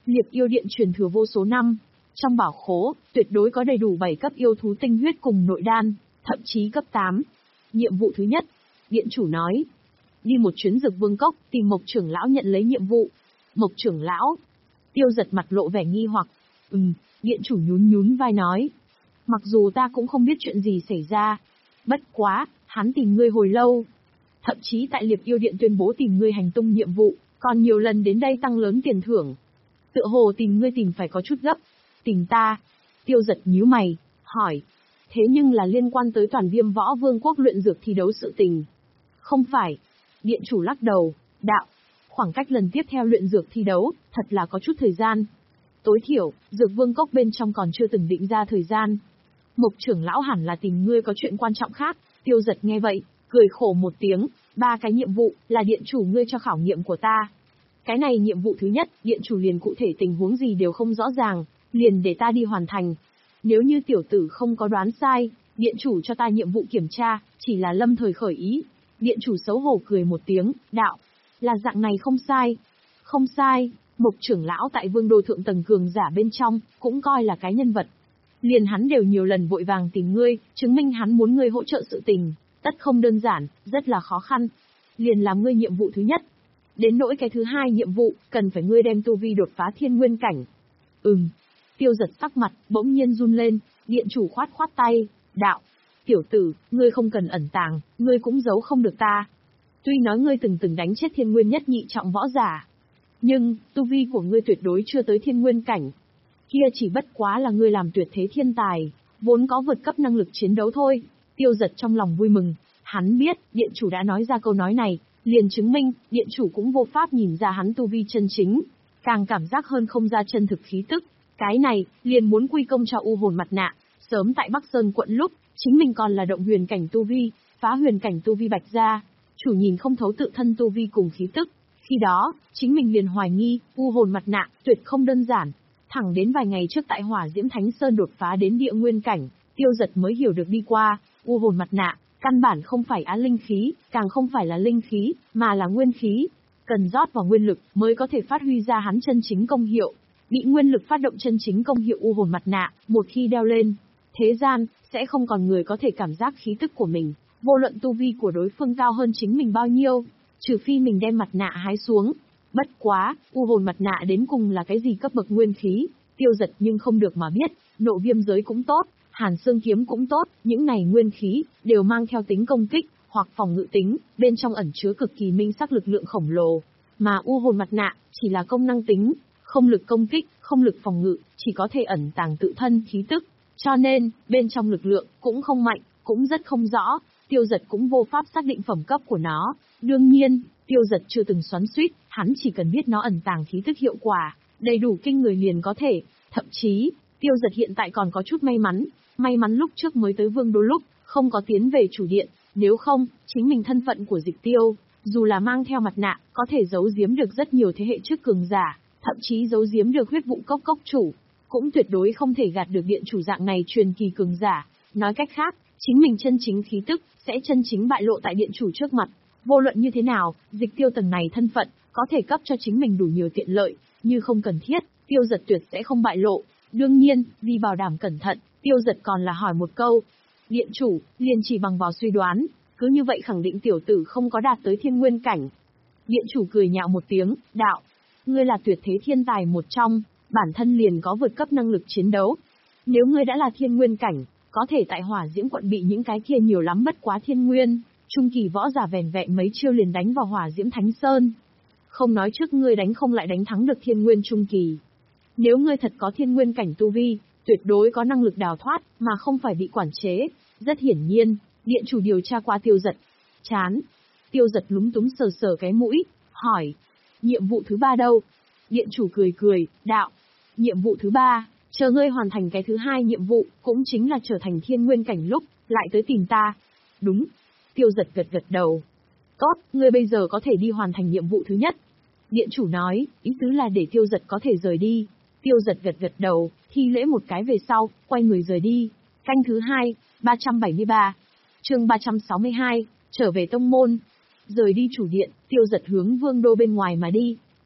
Liệp yêu điện truyền thừa vô số năm. Trong bảo khố, tuyệt đối có đầy đủ bảy cấp yêu thú tinh huyết cùng nội đan, thậm chí cấp tám. Nhiệm vụ thứ nhất, điện chủ nói. Đi một chuyến Dược Vương Cốc, tìm Mộc trưởng lão nhận lấy nhiệm vụ. Mộc trưởng lão. Tiêu Giật mặt lộ vẻ nghi hoặc. Ừm, điện chủ nhún nhún vai nói. Mặc dù ta cũng không biết chuyện gì xảy ra. Bất quá, hắn tìm ngươi hồi lâu. Thậm chí tại Liệp yêu điện tuyên bố tìm ngươi hành tung nhiệm vụ, còn nhiều lần đến đây tăng lớn tiền thưởng. Tựa hồ tìm ngươi tìm phải có chút gấp. Tìm ta. Tiêu Giật nhíu mày, hỏi. Thế nhưng là liên quan tới toàn Viêm Võ Vương quốc luyện dược thi đấu sự tình. Không phải. Điện chủ lắc đầu, đạo. Khoảng cách lần tiếp theo luyện dược thi đấu, thật là có chút thời gian. Tối thiểu, Dược Vương Cốc bên trong còn chưa từng định ra thời gian. Mộc trưởng lão hẳn là tìm ngươi có chuyện quan trọng khác. Tiêu Giật nghe vậy, cười khổ một tiếng. Ba cái nhiệm vụ, là điện chủ ngươi cho khảo nghiệm của ta. Cái này nhiệm vụ thứ nhất, điện chủ liền cụ thể tình huống gì đều không rõ ràng, liền để ta đi hoàn thành. Nếu như tiểu tử không có đoán sai, điện chủ cho ta nhiệm vụ kiểm tra, chỉ là lâm thời khởi ý. Điện chủ xấu hổ cười một tiếng, đạo. Là dạng này không sai. Không sai, Mộc trưởng lão tại Vương đô thượng tầng cường giả bên trong, cũng coi là cái nhân vật. Liền hắn đều nhiều lần vội vàng tìm ngươi, chứng minh hắn muốn ngươi hỗ trợ sự tình, tất không đơn giản, rất là khó khăn. Liền làm ngươi nhiệm vụ thứ nhất. Đến nỗi cái thứ hai nhiệm vụ, cần phải ngươi đem tu vi đột phá thiên nguyên cảnh. Ừm. Tiêu Giật sắc mặt, bỗng nhiên run lên, điện chủ khoát khoát tay, đạo. Tiểu tử, ngươi không cần ẩn tàng, ngươi cũng giấu không được ta. Tuy nói ngươi từng từng đánh chết thiên nguyên nhất nhị trọng võ giả, nhưng, tu vi của ngươi tuyệt đối chưa tới thiên nguyên cảnh. Kia chỉ bất quá là ngươi làm tuyệt thế thiên tài, vốn có vượt cấp năng lực chiến đấu thôi. Tiêu Giật trong lòng vui mừng, hắn biết, điện chủ đã nói ra câu nói này, liền chứng minh, điện chủ cũng vô pháp nhìn ra hắn tu vi chân chính, càng cảm giác hơn không ra chân thực khí tức. Cái này, liền muốn quy công cho U Hồn Mặt Nạ, sớm tại Bắc Sơn quận lúc, chính mình còn là động huyền cảnh tu vi, phá huyền cảnh tu vi Bạch gia, chủ nhìn không thấu tự thân tu vi cùng khí tức. Khi đó, chính mình liền hoài nghi, U Hồn Mặt Nạ, tuyệt không đơn giản. Thẳng đến vài ngày trước tại Hỏa Diễm Thánh Sơn đột phá đến địa nguyên cảnh, Tiêu Giật mới hiểu được đi qua, U Hồn Mặt Nạ, căn bản không phải á linh khí, càng không phải là linh khí, mà là nguyên khí. Cần rót vào nguyên lực mới có thể phát huy ra hắn chân chính công hiệu. Bị nguyên lực phát động chân chính công hiệu U Hồn Mặt Nạ, một khi đeo lên, thế gian, sẽ không còn người có thể cảm giác khí tức của mình, vô luận tu vi của đối phương cao hơn chính mình bao nhiêu, trừ phi mình đem mặt nạ hái xuống. Bất quá, U Hồn Mặt Nạ đến cùng là cái gì cấp bậc nguyên khí, Tiêu Giật nhưng không được mà biết. Nộ viêm giới cũng tốt, Hàn Xương kiếm cũng tốt, những này nguyên khí, đều mang theo tính công kích, hoặc phòng ngự tính, bên trong ẩn chứa cực kỳ minh sắc lực lượng khổng lồ. Mà U Hồn Mặt Nạ, chỉ là công năng tính, không lực công kích, không lực phòng ngự, chỉ có thể ẩn tàng tự thân khí tức. Cho nên, bên trong lực lượng, cũng không mạnh, cũng rất không rõ, Tiêu Giật cũng vô pháp xác định phẩm cấp của nó. Đương nhiên, Tiêu Giật chưa từng xoắn xuýt, hắn chỉ cần biết nó ẩn tàng khí tức hiệu quả, đầy đủ kinh người liền có thể. Thậm chí, Tiêu Giật hiện tại còn có chút may mắn, may mắn lúc trước mới tới Vương đô lúc, không có tiến về chủ điện, nếu không, chính mình thân phận của Dịch Tiêu, dù là mang theo mặt nạ, có thể giấu giếm được rất nhiều thế hệ trước cường giả, thậm chí giấu giếm được huyết vụ cốc cốc chủ, cũng tuyệt đối không thể gạt được điện chủ dạng này truyền kỳ cường giả. Nói cách khác, chính mình chân chính khí tức, sẽ chân chính bại lộ tại điện chủ trước mặt. Vô luận như thế nào, Dịch Tiêu tầng này thân phận, có thể cấp cho chính mình đủ nhiều tiện lợi, như không cần thiết, Tiêu Giật tuyệt sẽ không bại lộ. Đương nhiên, vì bảo đảm cẩn thận, Tiêu Giật còn là hỏi một câu. Điện chủ, liền chỉ bằng vào suy đoán, cứ như vậy khẳng định tiểu tử không có đạt tới thiên nguyên cảnh. Điện chủ cười nhạo một tiếng, đạo. Ngươi là tuyệt thế thiên tài một trong, bản thân liền có vượt cấp năng lực chiến đấu. Nếu ngươi đã là thiên nguyên cảnh, có thể tại Hỏa Diễm quận bị những cái kia nhiều lắm bất quá thiên nguyên, trung kỳ võ giả vẻn vẹn mấy chiêu liền đánh vào Hỏa Diễm Thánh Sơn. Không nói trước ngươi đánh không lại đánh thắng được thiên nguyên trung kỳ. Nếu ngươi thật có thiên nguyên cảnh tu vi, tuyệt đối có năng lực đào thoát, mà không phải bị quản chế. Rất hiển nhiên, điện chủ điều tra qua Tiêu Giật. Chán. Tiêu Giật lúng túng sờ sờ cái mũi, hỏi. Nhiệm vụ thứ ba đâu? Điện chủ cười cười, đạo. Nhiệm vụ thứ ba, chờ ngươi hoàn thành cái thứ hai nhiệm vụ, cũng chính là trở thành thiên nguyên cảnh lúc, lại tới tìm ta. Đúng. Tiêu Giật gật gật đầu. Tốt, ngươi bây giờ có thể đi hoàn thành nhiệm vụ thứ nhất. Điện chủ nói, ý tứ là để Tiêu Giật có thể rời đi. Tiêu Giật gật gật đầu, thi lễ một cái về sau, quay người rời đi. Canh thứ hai, ba trăm bảy mươi ba. Chương ba trăm sáu mươi hai, trở về tông môn. Rời đi chủ điện, Tiêu Giật hướng Vương đô bên ngoài mà đi.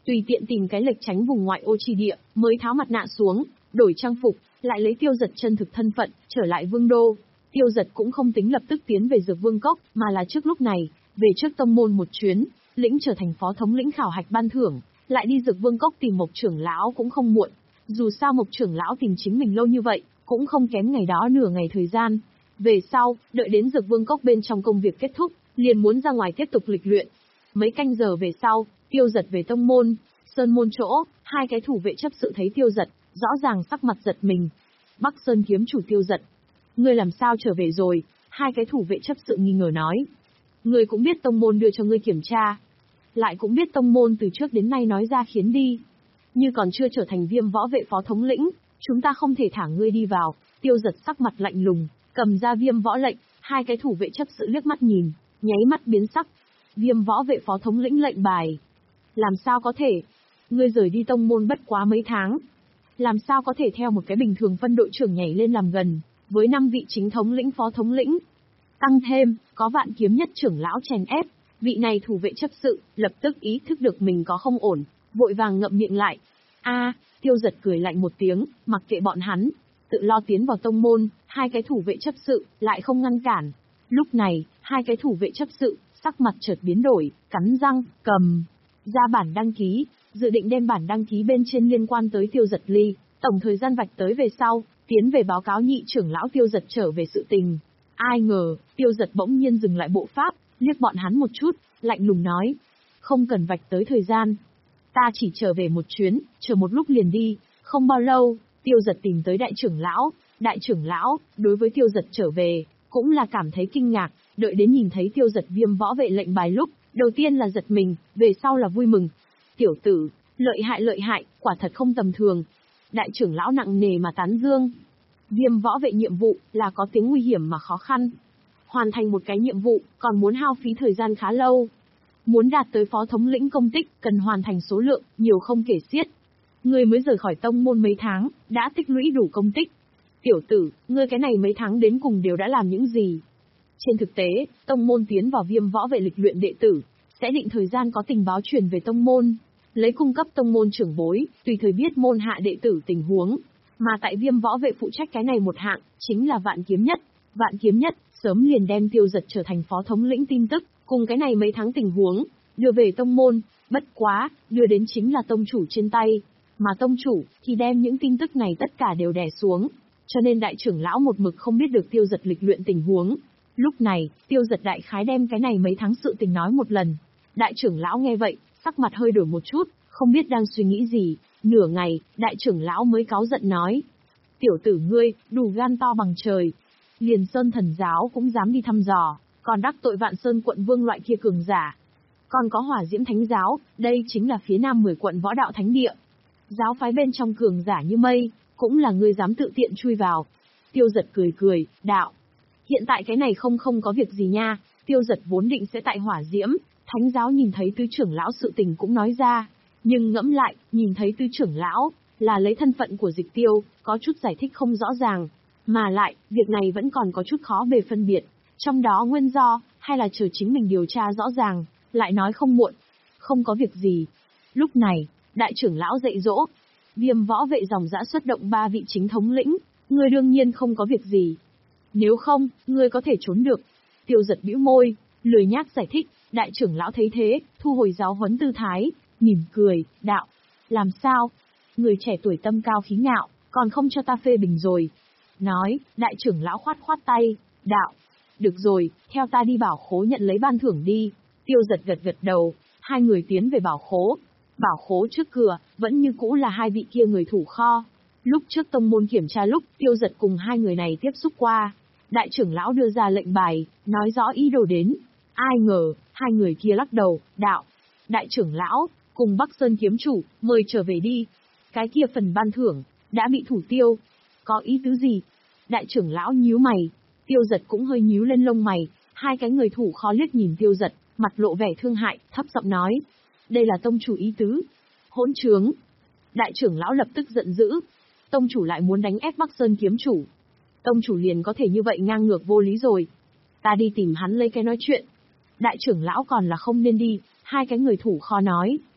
tùy tiện tìm cái lệch tránh vùng ngoại ô chi địa, mới tháo mặt nạ xuống, đổi trang phục, lại lấy Tiêu Dật chân thực thân phận, trở lại vương đô. Tiêu Dật cũng không tính lập tức tiến về Dược Vương Cốc, mà là trước lúc này, về trước tông môn một chuyến, lĩnh trở thành phó thống lĩnh khảo hạch ban thưởng, lại đi Dược Vương Cốc tìm Mộc trưởng lão cũng không muộn. Dù sao Mộc trưởng lão tìm chính mình lâu như vậy, cũng không kém ngày đó nửa ngày thời gian. Về sau, đợi đến Dược Vương Cốc bên trong công việc kết thúc, liền muốn ra ngoài tiếp tục lịch luyện. Mấy canh giờ về sau, Tiêu Dật về tông môn, sơn môn chỗ, hai cái thủ vệ chấp sự thấy Tiêu Dật, rõ ràng sắc mặt giật mình. Bắc Sơn kiếm chủ Tiêu Dật, ngươi làm sao trở về rồi? Hai cái thủ vệ chấp sự nghi ngờ nói. Ngươi cũng biết tông môn đưa cho ngươi kiểm tra, lại cũng biết tông môn từ trước đến nay nói ra khiến đi. Như còn chưa trở thành Viêm võ vệ phó thống lĩnh, chúng ta không thể thả ngươi đi vào. Tiêu Dật sắc mặt lạnh lùng, cầm ra Viêm võ lệnh, hai cái thủ vệ chấp sự liếc mắt nhìn, nháy mắt biến sắc. Viêm võ vệ phó thống lĩnh lệnh bài. Làm sao có thể? Ngươi rời đi tông môn bất quá mấy tháng. Làm sao có thể theo một cái bình thường phân đội trưởng nhảy lên làm gần, với năm vị chính thống lĩnh phó thống lĩnh. Tăng thêm, có Vạn Kiếm Nhất trưởng lão chèn ép, vị này thủ vệ chấp sự, lập tức ý thức được mình có không ổn, vội vàng ngậm miệng lại. A, Tiêu Dật cười lạnh một tiếng, mặc kệ bọn hắn, tự lo tiến vào tông môn, hai cái thủ vệ chấp sự, lại không ngăn cản. Lúc này, hai cái thủ vệ chấp sự, sắc mặt chợt biến đổi, cắn răng, cầm ra bản đăng ký, dự định đem bản đăng ký bên trên liên quan tới Tiêu Dật ly, tổng thời gian vạch tới về sau, tiến về báo cáo nhị trưởng lão Tiêu Dật trở về sự tình. Ai ngờ, Tiêu Dật bỗng nhiên dừng lại bộ pháp, liếc bọn hắn một chút, lạnh lùng nói. Không cần vạch tới thời gian. Ta chỉ trở về một chuyến, chờ một lúc liền đi. Không bao lâu, Tiêu Dật tìm tới đại trưởng lão. Đại trưởng lão, đối với Tiêu Dật trở về, cũng là cảm thấy kinh ngạc, đợi đến nhìn thấy Tiêu Dật Viêm võ vệ lệnh bài lúc, đầu tiên là giật mình, về sau là vui mừng. Tiểu tử, lợi hại lợi hại, quả thật không tầm thường. Đại trưởng lão nặng nề mà tán dương. Viêm võ vệ nhiệm vụ là có tính nguy hiểm mà khó khăn. Hoàn thành một cái nhiệm vụ, còn muốn hao phí thời gian khá lâu. Muốn đạt tới phó thống lĩnh công tích, cần hoàn thành số lượng, nhiều không kể xiết. Ngươi mới rời khỏi tông môn mấy tháng, đã tích lũy đủ công tích. Tiểu tử, ngươi cái này mấy tháng đến cùng đều đã làm những gì? Trên thực tế, tông môn tiến vào Viêm võ vệ lịch luyện đệ tử, sẽ định thời gian có tình báo truyền về tông môn, lấy cung cấp tông môn trưởng bối, tùy thời biết môn hạ đệ tử tình huống. Mà tại Viêm võ vệ phụ trách cái này một hạng, chính là Vạn Kiếm Nhất. Vạn Kiếm Nhất, sớm liền đem Tiêu Dật trở thành phó thống lĩnh tin tức, cùng cái này mấy tháng tình huống, đưa về tông môn, bất quá, đưa đến chính là tông chủ trên tay. Mà tông chủ, thì đem những tin tức này tất cả đều đè xuống. Cho nên đại trưởng lão một mực không biết được Tiêu Dật lịch luyện tình huống. Lúc này, Tiêu Dật đại khái đem cái này mấy tháng sự tình nói một lần. Đại trưởng lão nghe vậy, sắc mặt hơi đổi một chút, không biết đang suy nghĩ gì. Nửa ngày, đại trưởng lão mới cáu giận nói. Tiểu tử ngươi, đủ gan to bằng trời. Liền Sơn Thần Giáo cũng dám đi thăm dò, còn đắc tội Vạn Sơn quận vương loại kia cường giả. Còn có Hỏa Diễm Thánh Giáo, đây chính là phía nam mười quận võ đạo thánh địa. Giáo phái bên trong cường giả như mây, cũng là ngươi dám tự tiện chui vào. Tiêu Dật cười cười, đạo. Hiện tại cái này không không có việc gì nha, Tiêu Dật vốn định sẽ tại Hỏa Diễm Thánh Giáo nhìn thấy tứ trưởng lão sự tình cũng nói ra. Nhưng ngẫm lại, nhìn thấy tứ trưởng lão, là lấy thân phận của Dịch Tiêu, có chút giải thích không rõ ràng. Mà lại, việc này vẫn còn có chút khó bề phân biệt. Trong đó nguyên do, hay là chờ chính mình điều tra rõ ràng, lại nói không muộn. Không có việc gì. Lúc này, đại trưởng lão dạy dỗ. Viêm võ vệ dòng dã xuất động ba vị chính thống lĩnh, ngươi đương nhiên không có việc gì. Nếu không, ngươi có thể trốn được. Tiêu Dật bĩu môi, lười nhác giải thích. Đại trưởng lão thấy thế, thu hồi giáo huấn tư thái, mỉm cười, đạo. Làm sao? Người trẻ tuổi tâm cao khí ngạo, còn không cho ta phê bình rồi. Nói, đại trưởng lão khoát khoát tay, đạo. Được rồi, theo ta đi bảo khố nhận lấy ban thưởng đi. Tiêu Dật gật gật đầu, hai người tiến về bảo khố. Bảo khố trước cửa, vẫn như cũ là hai vị kia người thủ kho. Lúc trước tông môn kiểm tra lúc, Tiêu Dật cùng hai người này tiếp xúc qua. Đại trưởng lão đưa ra lệnh bài, nói rõ ý đồ đến. Ai ngờ, hai người kia lắc đầu, đạo. Đại trưởng lão, cùng Bắc Sơn kiếm chủ, mời trở về đi. Cái kia phần ban thưởng, đã bị thủ tiêu. Có ý tứ gì? Đại trưởng lão nhíu mày. Tiêu Dật cũng hơi nhíu lên lông mày. Hai cái người thủ kho liếc nhìn Tiêu Dật, mặt lộ vẻ thương hại, thấp giọng nói. Đây là tông chủ ý tứ. Hỗn trướng. Đại trưởng lão lập tức giận dữ. Tông chủ lại muốn đánh ép Bắc Sơn kiếm chủ. Tông chủ liền có thể như vậy ngang ngược vô lý rồi. Ta đi tìm hắn lấy cái nói chuyện. Đại trưởng lão còn là không nên đi, hai cái người thủ kho nói.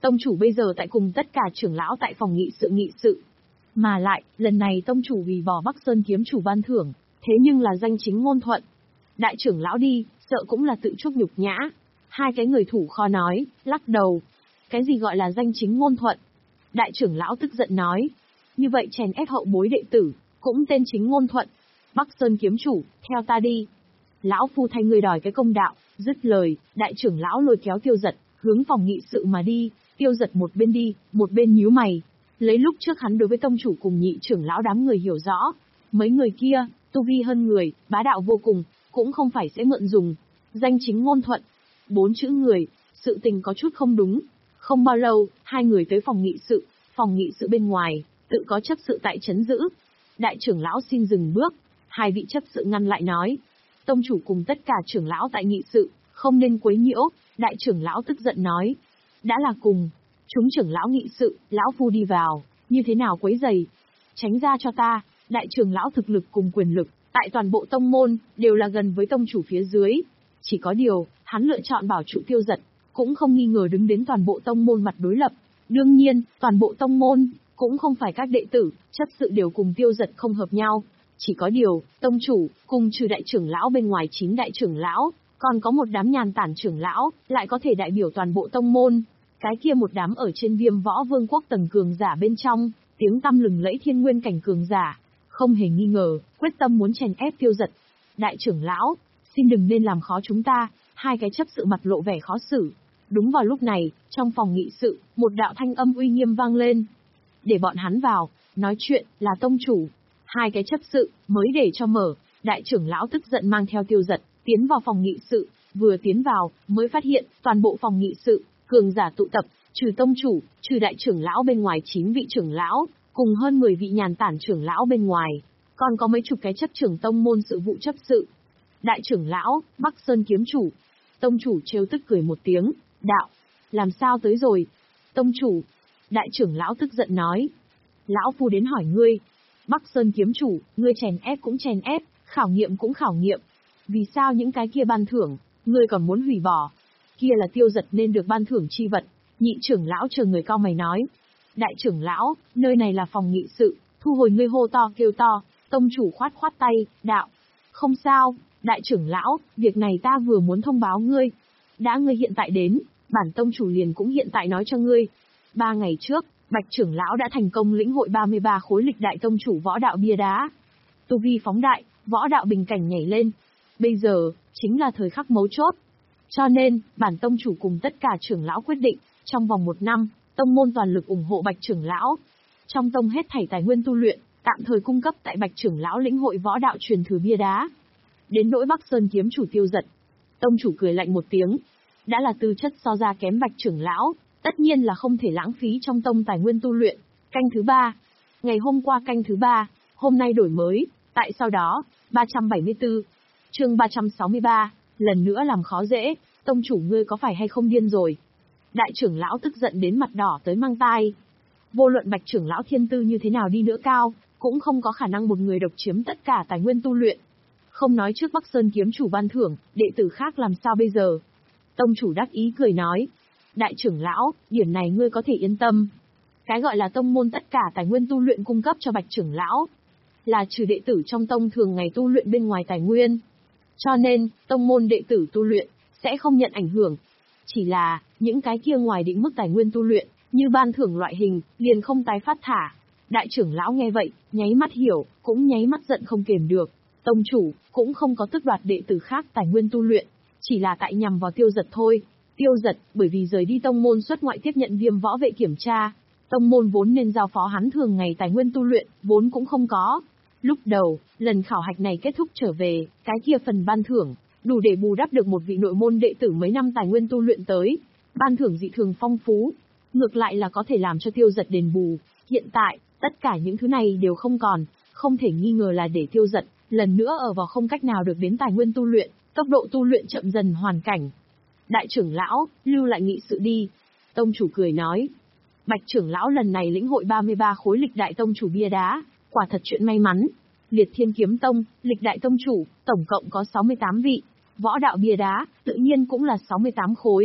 Tông chủ bây giờ tại cùng tất cả trưởng lão tại phòng nghị sự nghị sự. Mà lại, lần này tông chủ vì bỏ Bắc Sơn kiếm chủ ban thưởng, thế nhưng là danh chính ngôn thuận. Đại trưởng lão đi, sợ cũng là tự chuốc nhục nhã. Hai cái người thủ kho nói, lắc đầu. Cái gì gọi là danh chính ngôn thuận? Đại trưởng lão tức giận nói. Như vậy chèn ép hậu bối đệ tử, cũng tên chính ngôn thuận. Bắc Sơn kiếm chủ, theo ta đi. Lão phu thay người đòi cái công đạo, dứt lời, đại trưởng lão lôi kéo Tiêu Giật, hướng phòng nghị sự mà đi. Tiêu Giật một bên đi, một bên nhíu mày. Lấy lúc trước hắn đối với tông chủ cùng nhị trưởng lão đám người hiểu rõ. Mấy người kia, tu vi hơn người, bá đạo vô cùng, cũng không phải sẽ mượn dùng. Danh chính ngôn thuận. Bốn chữ người, sự tình có chút không đúng. Không bao lâu, hai người tới phòng nghị sự, phòng nghị sự bên ngoài, tự có chấp sự tại trấn giữ. Đại trưởng lão xin dừng bước, hai vị chấp sự ngăn lại nói. Tông chủ cùng tất cả trưởng lão tại nghị sự, không nên quấy nhiễu, đại trưởng lão tức giận nói. Đã là cùng, chúng trưởng lão nghị sự, lão phu đi vào, như thế nào quấy rầy? Tránh ra cho ta, đại trưởng lão thực lực cùng quyền lực, tại toàn bộ tông môn, đều là gần với tông chủ phía dưới. Chỉ có điều, hắn lựa chọn bảo trụ Tiêu Giật, cũng không nghi ngờ đứng đến toàn bộ tông môn mặt đối lập. Đương nhiên, toàn bộ tông môn, cũng không phải các đệ tử, chấp sự đều cùng Tiêu Giật không hợp nhau. Chỉ có điều, tông chủ, cùng trừ đại trưởng lão bên ngoài chín đại trưởng lão, còn có một đám nhàn tản trưởng lão, lại có thể đại biểu toàn bộ tông môn. Cái kia một đám ở trên Viêm Võ Vương quốc tầng cường giả bên trong, tiếng tăm lừng lẫy thiên nguyên cảnh cường giả, không hề nghi ngờ, quyết tâm muốn chèn ép Tiêu Giật. Đại trưởng lão, xin đừng nên làm khó chúng ta, hai cái chấp sự mặt lộ vẻ khó xử. Đúng vào lúc này, trong phòng nghị sự, một đạo thanh âm uy nghiêm vang lên. Để bọn hắn vào, nói chuyện, là tông chủ. Hai cái chấp sự, mới để cho mở, đại trưởng lão tức giận mang theo Tiêu Giật, tiến vào phòng nghị sự, vừa tiến vào, mới phát hiện, toàn bộ phòng nghị sự, cường giả tụ tập, trừ tông chủ, trừ đại trưởng lão bên ngoài chín vị trưởng lão, cùng hơn mười vị nhàn tản trưởng lão bên ngoài, còn có mấy chục cái chấp trưởng tông môn sự vụ chấp sự. Đại trưởng lão, Bắc Sơn kiếm chủ. Tông chủ trêu tức cười một tiếng, đạo, làm sao tới rồi? Tông chủ, đại trưởng lão tức giận nói, lão phu đến hỏi ngươi, Bắc Sơn kiếm chủ, ngươi chèn ép cũng chèn ép, khảo nghiệm cũng khảo nghiệm. Vì sao những cái kia ban thưởng, ngươi còn muốn hủy bỏ? Kia là Tiêu Giật nên được ban thưởng chi vật. Nhị trưởng lão chờ người cao mày nói. Đại trưởng lão, nơi này là phòng nghị sự, thu hồi ngươi hô to kêu to. Tông chủ khoát khoát tay, đạo. Không sao, đại trưởng lão, việc này ta vừa muốn thông báo ngươi. Đã ngươi hiện tại đến, bản tông chủ liền cũng hiện tại nói cho ngươi. Ba ngày trước, Bạch trưởng lão đã thành công lĩnh hội ba mươi ba khối lịch đại tông chủ võ đạo bia đá. Tu vi phóng đại, võ đạo bình cảnh nhảy lên. Bây giờ, chính là thời khắc mấu chốt. Cho nên, bản tông chủ cùng tất cả trưởng lão quyết định, trong vòng một năm, tông môn toàn lực ủng hộ Bạch trưởng lão. Trong tông hết thảy tài nguyên tu luyện, tạm thời cung cấp tại Bạch trưởng lão lĩnh hội võ đạo truyền thừa bia đá. Đến nỗi Bắc Sơn kiếm chủ Tiêu Giật, tông chủ cười lạnh một tiếng. Đã là tư chất so ra kém Bạch trưởng lão, tất nhiên là không thể lãng phí trong tông tài nguyên tu luyện. Canh thứ ba. Ngày hôm qua canh thứ ba, hôm nay đổi mới, tại sau đó, ba trăm bảy mươi tư. Chương ba trăm sáu mươi ba, lần nữa làm khó dễ, tông chủ ngươi có phải hay không điên rồi? Đại trưởng lão tức giận đến mặt đỏ tới mang tai. Vô luận Bạch trưởng lão thiên tư như thế nào đi nữa cao, cũng không có khả năng một người độc chiếm tất cả tài nguyên tu luyện. Không nói trước Bắc Sơn kiếm chủ ban thưởng, đệ tử khác làm sao bây giờ? Tông chủ đắc ý cười nói. Đại trưởng lão, điểm này ngươi có thể yên tâm. Cái gọi là tông môn tất cả tài nguyên tu luyện cung cấp cho Bạch trưởng lão, là trừ đệ tử trong tông thường ngày tu luyện bên ngoài tài nguyên. Cho nên, tông môn đệ tử tu luyện, sẽ không nhận ảnh hưởng. Chỉ là, những cái kia ngoài định mức tài nguyên tu luyện, như ban thưởng loại hình, liền không tái phát thả. Đại trưởng lão nghe vậy, nháy mắt hiểu, cũng nháy mắt giận không kềm được. Tông chủ, cũng không có tước đoạt đệ tử khác tài nguyên tu luyện, chỉ là tại nhằm vào Tiêu Giật thôi. Tiêu Giật, bởi vì rời đi tông môn xuất ngoại tiếp nhận Viêm Võ vệ kiểm tra, tông môn vốn nên giao phó hắn thường ngày tài nguyên tu luyện, vốn cũng không có. Lúc đầu, lần khảo hạch này kết thúc trở về, cái kia phần ban thưởng, đủ để bù đắp được một vị nội môn đệ tử mấy năm tài nguyên tu luyện tới. Ban thưởng dị thường phong phú, ngược lại là có thể làm cho Tiêu Giật đền bù. Hiện tại, tất cả những thứ này đều không còn, không thể nghi ngờ là để Tiêu Giật, lần nữa ở vào không cách nào được đến tài nguyên tu luyện, tốc độ tu luyện chậm dần hoàn cảnh. Đại trưởng lão, lưu lại nghị sự đi. Tông chủ cười nói. Bạch trưởng lão lần này lĩnh hội ba mươi ba khối lịch đại tông chủ bia đá, quả thật chuyện may mắn. Liệt Thiên Kiếm Tông, lịch đại tông chủ, tổng cộng có sáu mươi tám vị. Võ đạo bia đá, tự nhiên cũng là sáu mươi tám khối.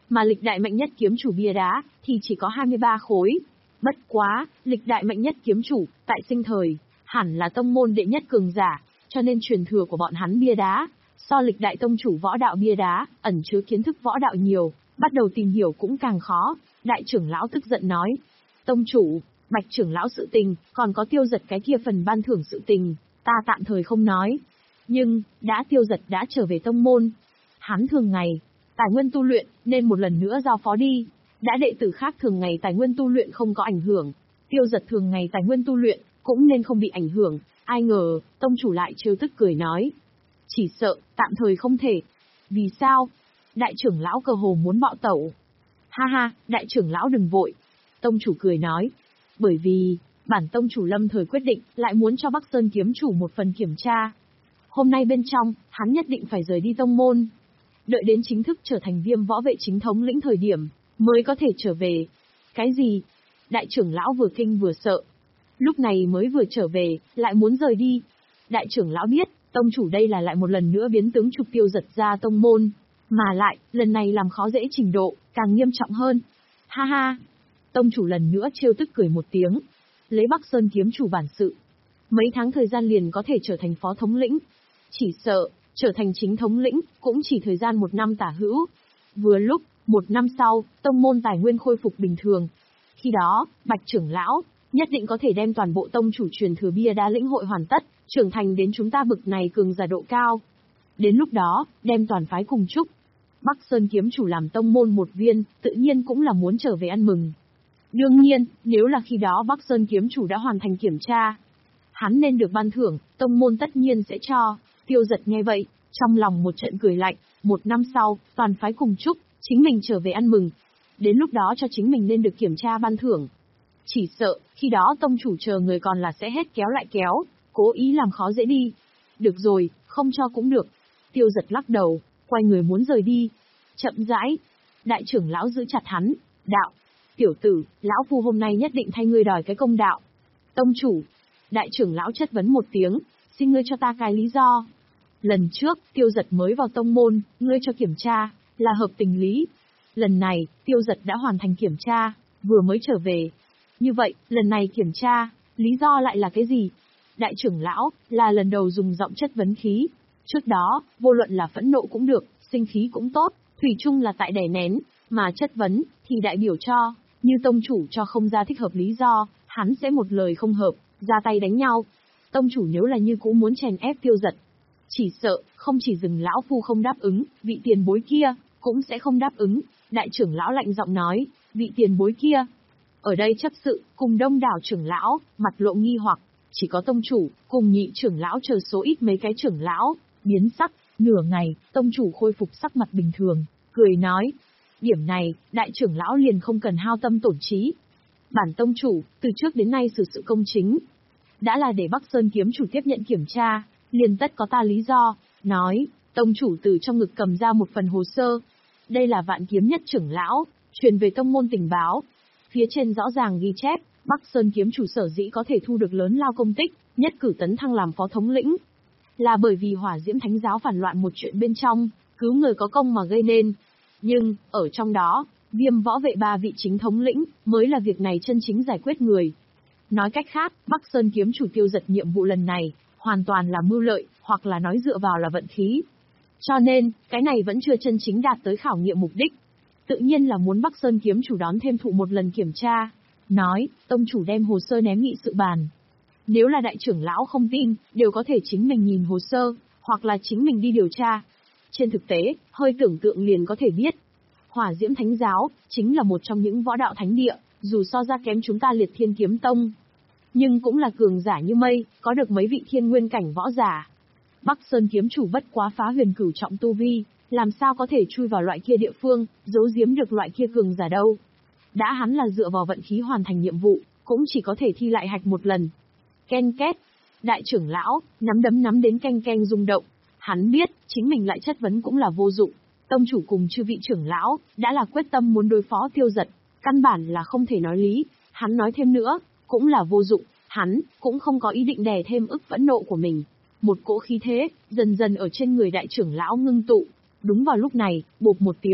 mà lịch đại mạnh nhất kiếm chủ bia đá thì chỉ có hai mươi ba khối. Bất quá, lịch đại mạnh nhất kiếm chủ, tại sinh thời, hẳn là tông môn đệ nhất cường giả, cho nên truyền thừa của bọn hắn bia đá, so lịch đại tông chủ võ đạo bia đá, ẩn chứa kiến thức võ đạo nhiều, bắt đầu tìm hiểu cũng càng khó. Đại trưởng lão tức giận nói, tông chủ, Bạch trưởng lão sự tình, còn có Tiêu Giật cái kia phần ban thưởng sự tình, ta tạm thời không nói. Nhưng, đã Tiêu Giật đã trở về tông môn. Hắn thường ngày, tài nguyên tu luyện, nên một lần nữa giao phó đi. Đã đệ tử khác thường ngày tài nguyên tu luyện không có ảnh hưởng. Tiêu Giật thường ngày tài nguyên tu luyện, cũng nên không bị ảnh hưởng. Ai ngờ, tông chủ lại trêu tức cười nói. Chỉ sợ, tạm thời không thể. Vì sao? Đại trưởng lão cơ hồ muốn bạo tẩu. Ha ha, đại trưởng lão đừng vội. Tông chủ cười nói. Bởi vì, bản tông chủ lâm thời quyết định, lại muốn cho Bắc Sơn kiếm chủ một phần kiểm tra. Hôm nay bên trong, hắn nhất định phải rời đi tông môn. Đợi đến chính thức trở thành Viêm võ vệ chính thống lĩnh thời điểm, mới có thể trở về. Cái gì? Đại trưởng lão vừa kinh vừa sợ. Lúc này mới vừa trở về, lại muốn rời đi. Đại trưởng lão biết, tông chủ đây là lại một lần nữa biến tướng trục Tiêu Giật ra tông môn. Mà lại, lần này làm khó dễ trình độ, càng nghiêm trọng hơn. Ha ha! Tông chủ lần nữa trêu tức cười một tiếng. Lấy Bắc Sơn kiếm chủ bản sự. Mấy tháng thời gian liền có thể trở thành phó thống lĩnh. Chỉ sợ, trở thành chính thống lĩnh, cũng chỉ thời gian một năm tả hữu. Vừa lúc, một năm sau, tông môn tài nguyên khôi phục bình thường. Khi đó, Bạch trưởng lão, nhất định có thể đem toàn bộ tông chủ truyền thừa bia đá lĩnh hội hoàn tất, trưởng thành đến chúng ta bực này cường giả độ cao. Đến lúc đó, đem toàn phái cùng chúc. Bắc Sơn kiếm chủ làm tông môn một viên, tự nhiên cũng là muốn trở về ăn mừng. Đương nhiên, nếu là khi đó Bắc Sơn kiếm chủ đã hoàn thành kiểm tra, hắn nên được ban thưởng, tông môn tất nhiên sẽ cho. Tiêu Giật nghe vậy, trong lòng một trận cười lạnh, một năm sau, toàn phái cùng chúc, chính mình trở về ăn mừng. Đến lúc đó cho chính mình nên được kiểm tra ban thưởng. Chỉ sợ, khi đó tông chủ chờ người còn là sẽ hết kéo lại kéo, cố ý làm khó dễ đi. Được rồi, không cho cũng được. Tiêu Giật lắc đầu, quay người muốn rời đi. Chậm rãi, đại trưởng lão giữ chặt hắn, đạo. Tiểu tử, lão phu hôm nay nhất định thay ngươi đòi cái công đạo. Tông chủ, đại trưởng lão chất vấn một tiếng, xin ngươi cho ta cái lý do. Lần trước, Tiêu Giật mới vào tông môn, ngươi cho kiểm tra, là hợp tình lý. Lần này, Tiêu Giật đã hoàn thành kiểm tra, vừa mới trở về. Như vậy, lần này kiểm tra, lý do lại là cái gì? Đại trưởng lão, là lần đầu dùng giọng chất vấn khí. Trước đó, vô luận là phẫn nộ cũng được, sinh khí cũng tốt, thủy chung là tại đè nén, mà chất vấn, thì đại biểu cho, như tông chủ cho không ra thích hợp lý do, hắn sẽ một lời không hợp, ra tay đánh nhau. Tông chủ nếu là như cũ muốn chèn ép Tiêu Giật, chỉ sợ, không chỉ dừng lão phu không đáp ứng, vị tiền bối kia, cũng sẽ không đáp ứng. Đại trưởng lão lạnh giọng nói, vị tiền bối kia. Ở đây chấp sự, cùng đông đảo trưởng lão, mặt lộ nghi hoặc, chỉ có tông chủ, cùng nhị trưởng lão chờ số ít mấy cái trưởng lão, biến sắc, nửa ngày, tông chủ khôi phục sắc mặt bình thường, cười nói. Điểm này, đại trưởng lão liền không cần hao tâm tổn trí. Bản tông chủ, từ trước đến nay xử sự công chính. Đã là để Bắc Sơn kiếm chủ tiếp nhận kiểm tra, liền tất có ta lý do, nói, tông chủ từ trong ngực cầm ra một phần hồ sơ. Đây là Vạn Kiếm Nhất trưởng lão, truyền về tông môn tình báo. Phía trên rõ ràng ghi chép, Bắc Sơn kiếm chủ sở dĩ có thể thu được lớn lao công tích, nhất cử tấn thăng làm phó thống lĩnh. Là bởi vì Hỏa Diễm Thánh giáo phản loạn một chuyện bên trong, cứu người có công mà gây nên. Nhưng, ở trong đó, Viêm võ vệ ba vị chính thống lĩnh, mới là việc này chân chính giải quyết người. Nói cách khác, Bắc Sơn kiếm chủ Tiêu Giật nhiệm vụ lần này, hoàn toàn là mưu lợi, hoặc là nói dựa vào là vận khí. Cho nên, cái này vẫn chưa chân chính đạt tới khảo nghiệm mục đích. Tự nhiên là muốn Bắc Sơn kiếm chủ đón thêm thụ một lần kiểm tra. Nói, tông chủ đem hồ sơ ném nghị sự bàn. Nếu là đại trưởng lão không tin, đều có thể chính mình nhìn hồ sơ, hoặc là chính mình đi điều tra. Trên thực tế, hơi tưởng tượng liền có thể biết. Hỏa Diễm Thánh giáo, chính là một trong những võ đạo thánh địa, dù so ra kém chúng ta Liệt Thiên Kiếm Tông. Nhưng cũng là cường giả như mây, có được mấy vị thiên nguyên cảnh võ giả. Bắc Sơn kiếm chủ bất quá phá huyền cửu trọng tu vi, làm sao có thể chui vào loại kia địa phương, giấu giếm được loại kia cường giả đâu. Đã hắn là dựa vào vận khí hoàn thành nhiệm vụ, cũng chỉ có thể thi lại hạch một lần. Ken két, đại trưởng lão, nắm đấm nắm đến canh canh rung động. Hắn biết, chính mình lại chất vấn cũng là vô dụng. Tông chủ cùng chư vị trưởng lão, đã là quyết tâm muốn đối phó Tiêu Giật, căn bản là không thể nói lý, hắn nói thêm nữa, cũng là vô dụng, hắn, cũng không có ý định đè thêm ức phẫn nộ của mình. Một cỗ khí thế, dần dần ở trên người đại trưởng lão ngưng tụ. Đúng vào lúc này, bộp một tiếng,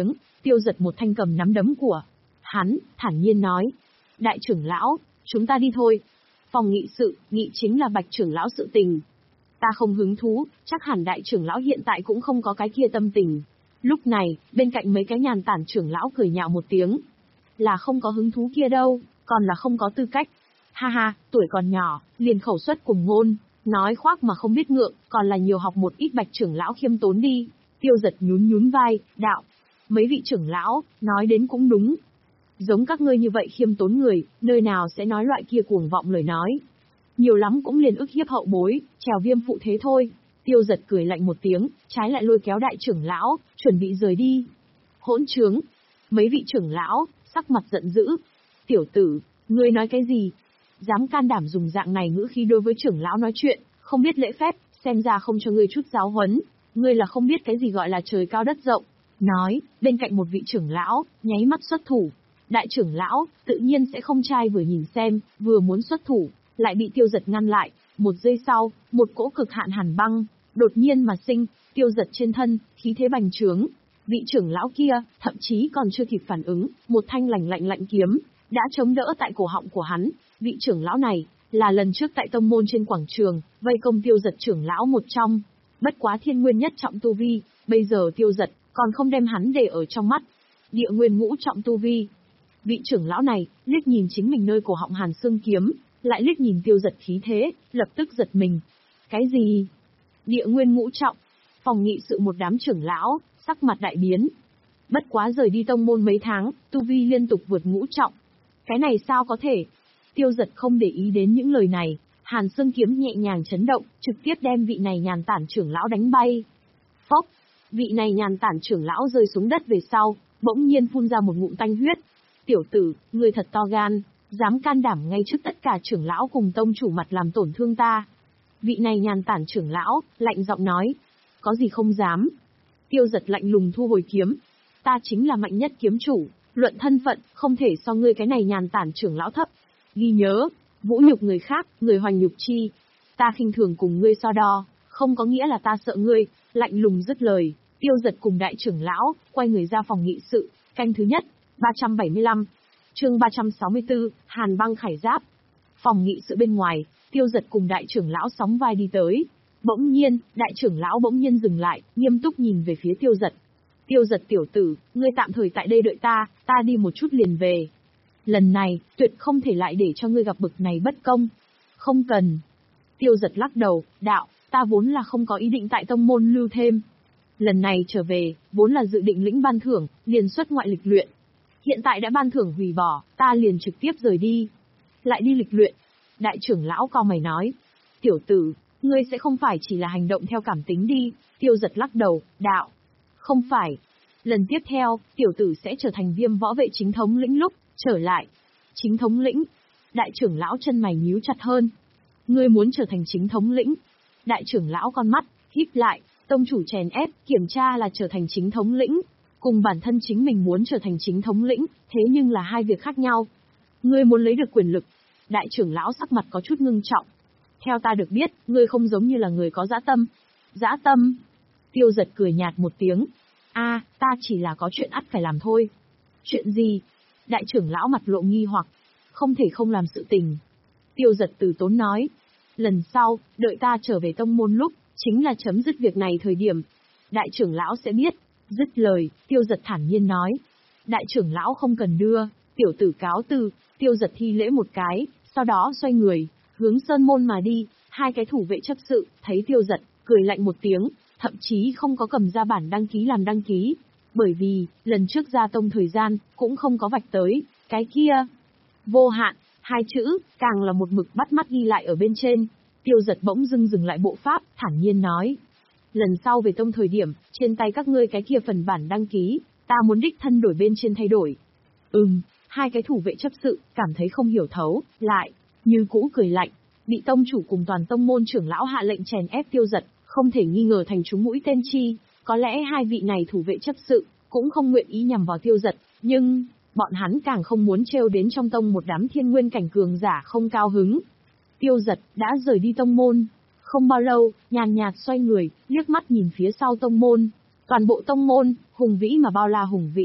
Tiêu Giật một thanh cầm nắm đấm của hắn, thản nhiên nói. Đại trưởng lão, chúng ta đi thôi. Phòng nghị sự, nghị chính là Bạch trưởng lão sự tình. Ta không hứng thú, chắc hẳn đại trưởng lão hiện tại cũng không có cái kia tâm tình. Lúc này, bên cạnh mấy cái nhàn tản trưởng lão cười nhạo một tiếng. Là không có hứng thú kia đâu, còn là không có tư cách. Ha ha, tuổi còn nhỏ, liền khẩu suất cùng ngôn, nói khoác mà không biết ngượng, còn là nhiều học một ít Bạch trưởng lão khiêm tốn đi. Tiêu Giật nhún nhún vai, đạo. Mấy vị trưởng lão, nói đến cũng đúng. Giống các ngươi như vậy khiêm tốn người, nơi nào sẽ nói loại kia cuồng vọng lời nói. Nhiều lắm cũng liền ức hiếp hậu bối, trèo viêm phụ thế thôi. Tiêu Giật cười lạnh một tiếng, trái lại lôi kéo đại trưởng lão, chuẩn bị rời đi. Hỗn trướng! Mấy vị trưởng lão, sắc mặt giận dữ. Tiểu tử, ngươi nói cái gì? Dám can đảm dùng dạng này ngữ khí đối với trưởng lão nói chuyện, không biết lễ phép, xem ra không cho ngươi chút giáo huấn. Ngươi là không biết cái gì gọi là trời cao đất rộng. Nói, bên cạnh một vị trưởng lão, nháy mắt xuất thủ. Đại trưởng lão, tự nhiên sẽ không trai vừa nhìn xem, vừa muốn xuất thủ, lại bị Tiêu Giật ngăn lại. Một giây sau, một cỗ cực hạn hàn băng, đột nhiên mà sinh, Tiêu Giật trên thân, khí thế bành trướng. Vị trưởng lão kia, thậm chí còn chưa kịp phản ứng, một thanh lạnh lạnh lạnh kiếm, đã chống đỡ tại cổ họng của hắn. Vị trưởng lão này, là lần trước tại tông môn trên quảng trường, vây công Tiêu Giật trưởng lão một trong. Bất quá thiên nguyên nhất trọng tu vi, bây giờ Tiêu Giật, còn không đem hắn để ở trong mắt. Địa nguyên ngũ trọng tu vi. Vị trưởng lão này, liếc nhìn chính mình nơi cổ họng hàn xương kiếm, lại liếc nhìn Tiêu Giật khí thế, lập tức giật mình. Cái gì? Địa nguyên ngũ trọng. Phòng nghị sự một đám trưởng lão, sắc mặt đại biến. Bất quá rời đi tông môn mấy tháng, tu vi liên tục vượt ngũ trọng. Cái này sao có thể? Tiêu Giật không để ý đến những lời này, hàn xương kiếm nhẹ nhàng chấn động, trực tiếp đem vị này nhàn tản trưởng lão đánh bay. Phốc! Vị này nhàn tản trưởng lão rơi xuống đất về sau, bỗng nhiên phun ra một ngụm tanh huyết. Tiểu tử, ngươi thật to gan, dám can đảm ngay trước tất cả trưởng lão cùng tông chủ mặt làm tổn thương ta. Vị này nhàn tản trưởng lão, lạnh giọng nói. Có gì không dám? Tiêu Giật lạnh lùng thu hồi kiếm. Ta chính là mạnh nhất kiếm chủ, luận thân phận, không thể so ngươi cái này nhàn tản trưởng lão thấp. Ghi nhớ, vũ nhục người khác, người hoành nhục chi. Ta khinh thường cùng ngươi so đo, không có nghĩa là ta sợ ngươi, lạnh lùng dứt lời. Tiêu Giật cùng đại trưởng lão, quay người ra phòng nghị sự, canh thứ nhất, ba trăm bảy mươi lăm. Chương ba trăm sáu mươi tư, Hàn băng khải giáp. Phòng nghị sự bên ngoài, Tiêu Giật cùng đại trưởng lão sóng vai đi tới. Bỗng nhiên, đại trưởng lão bỗng nhiên dừng lại, nghiêm túc nhìn về phía Tiêu Giật. Tiêu Giật tiểu tử, ngươi tạm thời tại đây đợi ta, ta đi một chút liền về. Lần này, tuyệt không thể lại để cho ngươi gặp bực này bất công. Không cần. Tiêu Giật lắc đầu, đạo, ta vốn là không có ý định tại tông môn lưu thêm. Lần này trở về, vốn là dự định lĩnh ban thưởng, liền xuất ngoại lịch luyện. Hiện tại đã ban thưởng hủy bỏ, ta liền trực tiếp rời đi. Lại đi lịch luyện. Đại trưởng lão cau mày nói. Tiểu tử, ngươi sẽ không phải chỉ là hành động theo cảm tính đi. Tiêu Giật lắc đầu, đạo. Không phải. Lần tiếp theo, tiểu tử sẽ trở thành viêm võ vệ chính thống lĩnh lúc, trở lại. Chính thống lĩnh. Đại trưởng lão chân mày nhíu chặt hơn. Ngươi muốn trở thành chính thống lĩnh. Đại trưởng lão con mắt, híp lại, tông chủ chèn ép, kiểm tra là trở thành chính thống lĩnh. Cùng bản thân chính mình muốn trở thành chính thống lĩnh, thế nhưng là hai việc khác nhau. Ngươi muốn lấy được quyền lực. Đại trưởng lão sắc mặt có chút ngưng trọng. Theo ta được biết, ngươi không giống như là người có dã tâm. Dã tâm? Tiêu Giật cười nhạt một tiếng. A, ta chỉ là có chuyện ắt phải làm thôi. Chuyện gì? Đại trưởng lão mặt lộ nghi hoặc. Không thể không làm sự tình. Tiêu Giật từ tốn nói. Lần sau, đợi ta trở về tông môn lúc, chính là chấm dứt việc này thời điểm. Đại trưởng lão sẽ biết. Dứt lời, Tiêu Giật thản nhiên nói. Đại trưởng lão không cần đưa, tiểu tử cáo từ. Tiêu Giật thi lễ một cái, sau đó xoay người, hướng sơn môn mà đi. Hai cái thủ vệ chấp sự, thấy Tiêu Giật, cười lạnh một tiếng, thậm chí không có cầm ra bản đăng ký làm đăng ký. Bởi vì, lần trước ra tông thời gian, cũng không có vạch tới, cái kia. Vô hạn, hai chữ, càng là một mực bắt mắt ghi lại ở bên trên. Tiêu Giật bỗng dưng dừng lại bộ pháp, thản nhiên nói. Lần sau về tông thời điểm, trên tay các ngươi cái kia phần bản đăng ký, ta muốn đích thân đổi bên trên thay đổi. Ừm, hai cái thủ vệ chấp sự, cảm thấy không hiểu thấu, lại, như cũ cười lạnh, bị tông chủ cùng toàn tông môn trưởng lão hạ lệnh chèn ép Tiêu Giật, không thể nghi ngờ thành chúng mũi tên chi, có lẽ hai vị này thủ vệ chấp sự, cũng không nguyện ý nhằm vào Tiêu Giật, nhưng, bọn hắn càng không muốn trêu đến trong tông một đám thiên nguyên cảnh cường giả không cao hứng. Tiêu Giật, đã rời đi tông môn. Không bao lâu, nhàn nhạt xoay người, liếc mắt nhìn phía sau tông môn. Toàn bộ tông môn, hùng vĩ mà bao la hùng vĩ,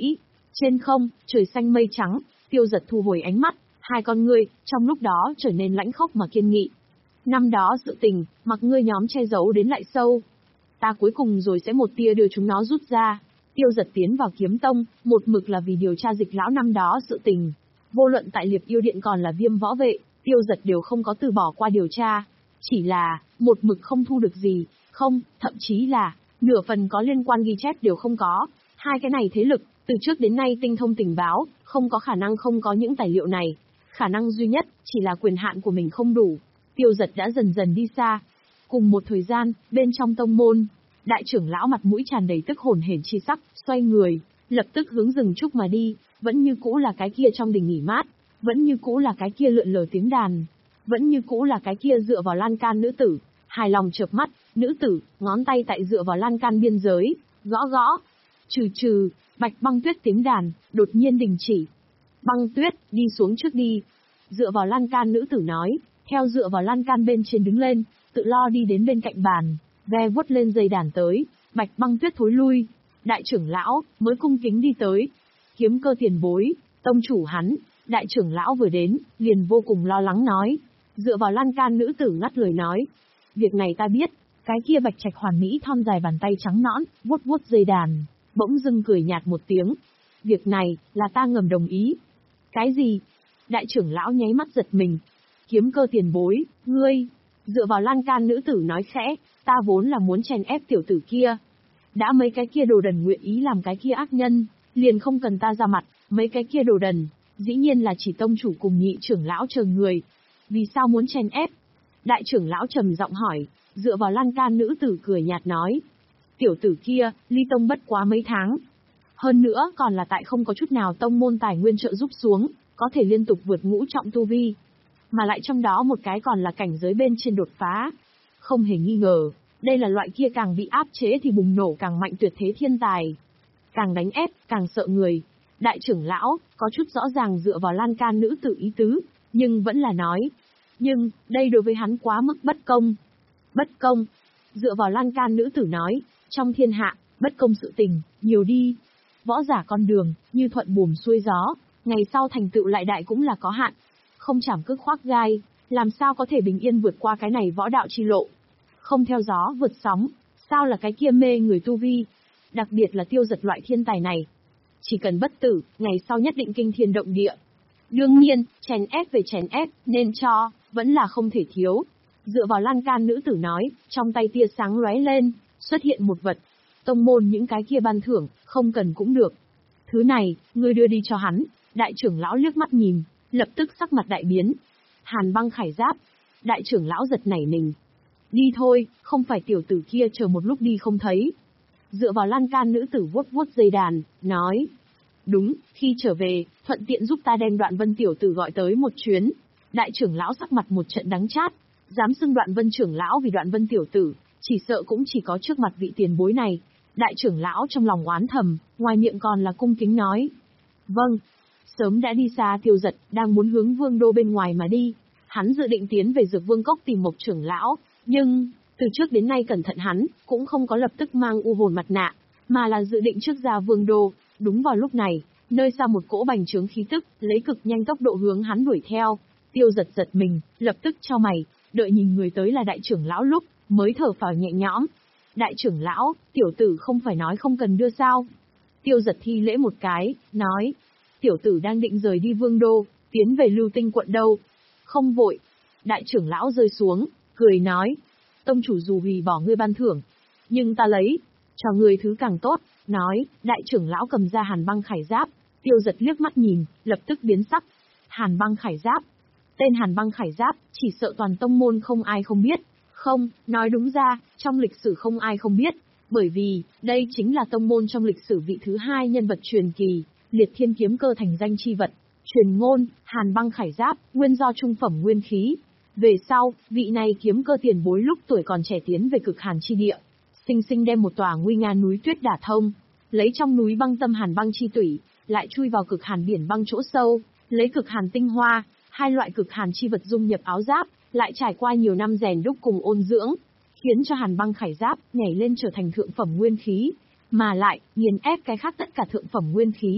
Trên không, trời xanh mây trắng, Tiêu Dật thu hồi ánh mắt, hai con ngươi, trong lúc đó trở nên lãnh khốc mà kiên nghị. Năm đó sự tình, mặc ngươi nhóm che giấu đến lại sâu. Ta cuối cùng rồi sẽ một tia đưa chúng nó rút ra. Tiêu Dật tiến vào kiếm tông, một mực là vì điều tra Dịch lão năm đó sự tình. Vô luận tại Liệp Yêu Điện còn là Viêm Võ Vệ, Tiêu Dật đều không có từ bỏ qua điều tra. Chỉ là, một mực không thu được gì, không, thậm chí là, nửa phần có liên quan ghi chép đều không có. Hai cái này thế lực, từ trước đến nay tinh thông tình báo, không có khả năng không có những tài liệu này. Khả năng duy nhất, chỉ là quyền hạn của mình không đủ. Tiêu Dật đã dần dần đi xa. Cùng một thời gian, bên trong tông môn, đại trưởng lão mặt mũi tràn đầy tức hồn hển chi sắc, xoay người, lập tức hướng rừng trúc mà đi, vẫn như cũ là cái kia trong đình nghỉ mát, vẫn như cũ là cái kia lượn lờ tiếng đàn, vẫn như cũ là cái kia dựa vào lan can nữ tử, hài lòng chợp mắt, nữ tử, ngón tay tại dựa vào lan can biên giới, gõ gõ, trừ trừ, Bạch Băng Tuyết tiếng đàn, đột nhiên đình chỉ. Băng Tuyết, đi xuống trước đi. Dựa vào lan can nữ tử nói, theo dựa vào lan can bên trên đứng lên, tự lo đi đến bên cạnh bàn, ve vuốt lên dây đàn tới, Bạch Băng Tuyết thối lui. Đại trưởng lão, mới cung kính đi tới. Kiếm Cơ tiền bối, tông chủ hắn, đại trưởng lão vừa đến, liền vô cùng lo lắng nói. Dựa vào lan can nữ tử ngắt lời nói. Việc này ta biết, cái kia bạch trạch hoàn mỹ thon dài bàn tay trắng nõn, vuốt vuốt dây đàn, bỗng dưng cười nhạt một tiếng. Việc này, là ta ngầm đồng ý. Cái gì? Đại trưởng lão nháy mắt giật mình. Kiếm Cơ tiền bối, ngươi, dựa vào lan can nữ tử nói khẽ, ta vốn là muốn chèn ép tiểu tử kia. Đã mấy cái kia đồ đần nguyện ý làm cái kia ác nhân, liền không cần ta ra mặt, mấy cái kia đồ đần, dĩ nhiên là chỉ tông chủ cùng nhị trưởng lão chờ người. Vì sao muốn chèn ép? Đại trưởng lão trầm giọng hỏi, dựa vào lan can nữ tử cười nhạt nói. Tiểu tử kia, ly tông bất quá mấy tháng. Hơn nữa còn là tại không có chút nào tông môn tài nguyên trợ giúp xuống, có thể liên tục vượt ngũ trọng tu vi. Mà lại trong đó một cái còn là cảnh giới bên trên đột phá. Không hề nghi ngờ, đây là loại kia càng bị áp chế thì bùng nổ càng mạnh tuyệt thế thiên tài. Càng đánh ép, càng sợ người. Đại trưởng lão, có chút rõ ràng dựa vào lan can nữ tử ý tứ, nhưng vẫn là nói. Nhưng, đây đối với hắn quá mức bất công. Bất công. Dựa vào lan can nữ tử nói, trong thiên hạ, bất công sự tình, nhiều đi. Võ giả con đường, như thuận buồm xuôi gió, ngày sau thành tựu lại đại cũng là có hạn. Không chảm cước khoác gai, làm sao có thể bình yên vượt qua cái này võ đạo chi lộ. Không theo gió vượt sóng, sao là cái kia mê người tu vi. Đặc biệt là Tiêu Dật loại thiên tài này. Chỉ cần bất tử, ngày sau nhất định kinh thiên động địa. Đương nhiên, chèn ép về chèn ép, nên cho, vẫn là không thể thiếu. Dựa vào lan can nữ tử nói, trong tay tia sáng lóe lên, xuất hiện một vật. Tông môn những cái kia ban thưởng, không cần cũng được. Thứ này, ngươi đưa đi cho hắn. Đại trưởng lão liếc mắt nhìn, lập tức sắc mặt đại biến. Hàn Băng khải giáp. Đại trưởng lão giật nảy mình. Đi thôi, không phải tiểu tử kia chờ một lúc đi không thấy. Dựa vào lan can nữ tử vuốt vuốt dây đàn, nói. Đúng, khi trở về, thuận tiện giúp ta đem Đoạn Vân tiểu tử gọi tới một chuyến. Đại trưởng lão sắc mặt một trận đắng chát, dám xưng Đoạn Vân trưởng lão vì Đoạn Vân tiểu tử, chỉ sợ cũng chỉ có trước mặt vị tiền bối này. Đại trưởng lão trong lòng oán thầm, ngoài miệng còn là cung kính nói. Vâng. Sớm đã đi xa Tiêu Dật, đang muốn hướng Vương đô bên ngoài mà đi. Hắn dự định tiến về Dược Vương cốc tìm Mộc trưởng lão, nhưng từ trước đến nay cẩn thận hắn cũng không có lập tức mang u hồn mặt nạ, mà là dự định trước ra Vương đô. Đúng vào lúc này, nơi xa một cỗ bành trướng khí tức, lấy cực nhanh tốc độ hướng hắn đuổi theo. Tiêu Dật giật mình, lập tức chau mày, đợi nhìn người tới là đại trưởng lão lúc, mới thở phào nhẹ nhõm. Đại trưởng lão, tiểu tử không phải nói không cần đưa sao? Tiêu Dật thi lễ một cái, nói, tiểu tử đang định rời đi Vương đô, tiến về Lưu Tinh quận đâu. Không vội. Đại trưởng lão rơi xuống, cười nói, tông chủ dù hủy bỏ ngươi ban thưởng, nhưng ta lấy, cho ngươi thứ càng tốt. Nói, đại trưởng lão cầm ra Hàn Băng khải giáp. Tiêu Dật liếc mắt nhìn, lập tức biến sắc. Hàn Băng khải giáp. Tên Hàn Băng khải giáp, chỉ sợ toàn tông môn không ai không biết. Không, nói đúng ra, trong lịch sử không ai không biết, bởi vì, đây chính là tông môn trong lịch sử vị thứ hai nhân vật truyền kỳ, liệt thiên kiếm cơ thành danh chi vật. Truyền ngôn, Hàn Băng khải giáp, nguyên do trung phẩm nguyên khí. Về sau, vị này kiếm cơ tiền bối lúc tuổi còn trẻ tiến về cực hàn chi địa, sinh sinh đem một tòa nguy nga núi tuyết đả thông, lấy trong núi băng tâm hàn băng chi tủy, lại chui vào cực hàn biển băng chỗ sâu, lấy cực hàn tinh hoa, hai loại cực hàn chi vật dung nhập áo giáp, lại trải qua nhiều năm rèn đúc cùng ôn dưỡng, khiến cho Hàn Băng khải giáp nhảy lên trở thành thượng phẩm nguyên khí, mà lại nghiền ép cái khác tất cả thượng phẩm nguyên khí.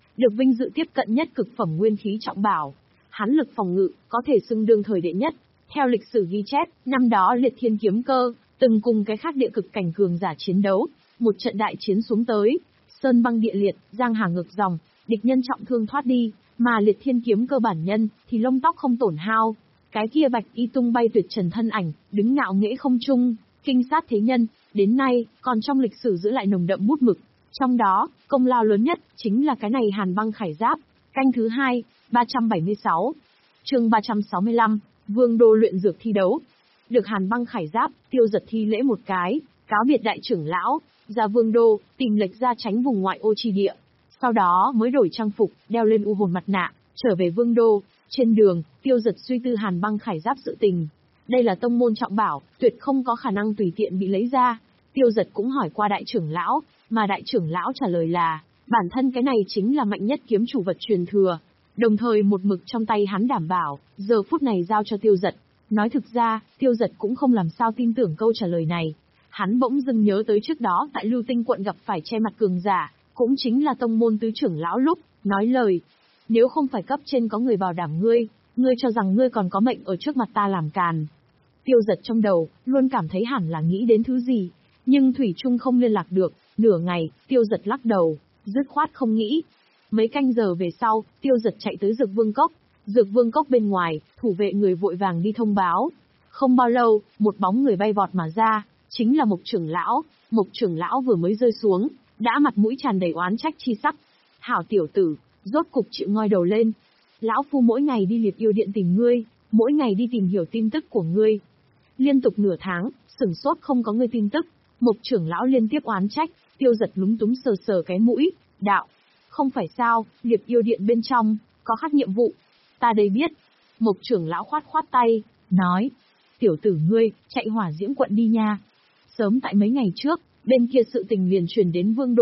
được vinh dự tiếp cận nhất cực phẩm nguyên khí trọng bảo. Hắn lực phòng ngự, có thể xưng đương thời đệ nhất. Theo lịch sử ghi chép, năm đó Liệt Thiên Kiếm Cơ, từng cùng cái khác địa cực cảnh cường giả chiến đấu, một trận đại chiến xuống tới, sơn băng địa liệt, giang hà ngược dòng, địch nhân trọng thương thoát đi, mà Liệt Thiên Kiếm Cơ bản nhân, thì lông tóc không tổn hao. Cái kia bạch y tung bay tuyệt trần thân ảnh, đứng ngạo nghễ không trung, kinh sát thế nhân, đến nay, còn trong lịch sử giữ lại nồng đậm bút mực. Trong đó, công lao lớn nhất, chính là cái này Hàn Băng Khải Giáp. Canh thứ hai, ba trăm bảy mươi sáu. Chương ba trăm sáu mươi lăm, Vương Đô luyện dược thi đấu. Được Hàn Băng Khải Giáp, Tiêu Giật thi lễ một cái, cáo biệt đại trưởng lão, ra Vương Đô, tìm lệch ra tránh vùng ngoại ô chi địa. Sau đó mới đổi trang phục, đeo lên u hồn mặt nạ, trở về Vương Đô. Trên đường, Tiêu Giật suy tư Hàn Băng Khải Giáp sự tình. Đây là tông môn trọng bảo, tuyệt không có khả năng tùy tiện bị lấy ra. Tiêu Giật cũng hỏi qua đại trưởng lão, mà đại trưởng lão trả lời là, bản thân cái này chính là mạnh nhất kiếm chủ vật truyền thừa. Đồng thời một mực trong tay hắn đảm bảo, giờ phút này giao cho Tiêu Giật. Nói thực ra, Tiêu Giật cũng không làm sao tin tưởng câu trả lời này. Hắn bỗng dưng nhớ tới trước đó tại Lưu Tinh quận gặp phải che mặt cường giả, cũng chính là tông môn tứ trưởng lão lúc, nói lời. Nếu không phải cấp trên có người bảo đảm ngươi, ngươi cho rằng ngươi còn có mệnh ở trước mặt ta làm càn. Tiêu Giật trong đầu, luôn cảm thấy hẳn là nghĩ đến thứ gì, nhưng Thủy Trung không liên lạc được, nửa ngày, Tiêu Giật lắc đầu, dứt khoát không nghĩ. Mấy canh giờ về sau, Tiêu Giật chạy tới Dược Vương Cốc. Dược Vương Cốc bên ngoài, thủ vệ người vội vàng đi thông báo. Không bao lâu, một bóng người bay vọt mà ra, chính là Mộc trưởng lão. Mộc trưởng lão vừa mới rơi xuống, đã mặt mũi tràn đầy oán trách chi sắc. Hảo tiểu tử, rốt cục chịu ngoi đầu lên. Lão phu mỗi ngày đi Liệt Yêu Điện tìm ngươi, mỗi ngày đi tìm hiểu tin tức của ngươi. Liên tục nửa tháng, sửng sốt không có ngươi tin tức. Mộc trưởng lão liên tiếp oán trách. Tiêu Giật lúng túng sờ sờ cái mũi, đạo. Không phải sao, Liệt Yêu Điện bên trong, có khác nhiệm vụ. Ta đây biết. Mộc trưởng lão khoát khoát tay, nói. Tiểu tử ngươi, chạy Hỏa Diễm quận đi nha. Sớm tại mấy ngày trước, bên kia sự tình liền truyền đến Vương Đô.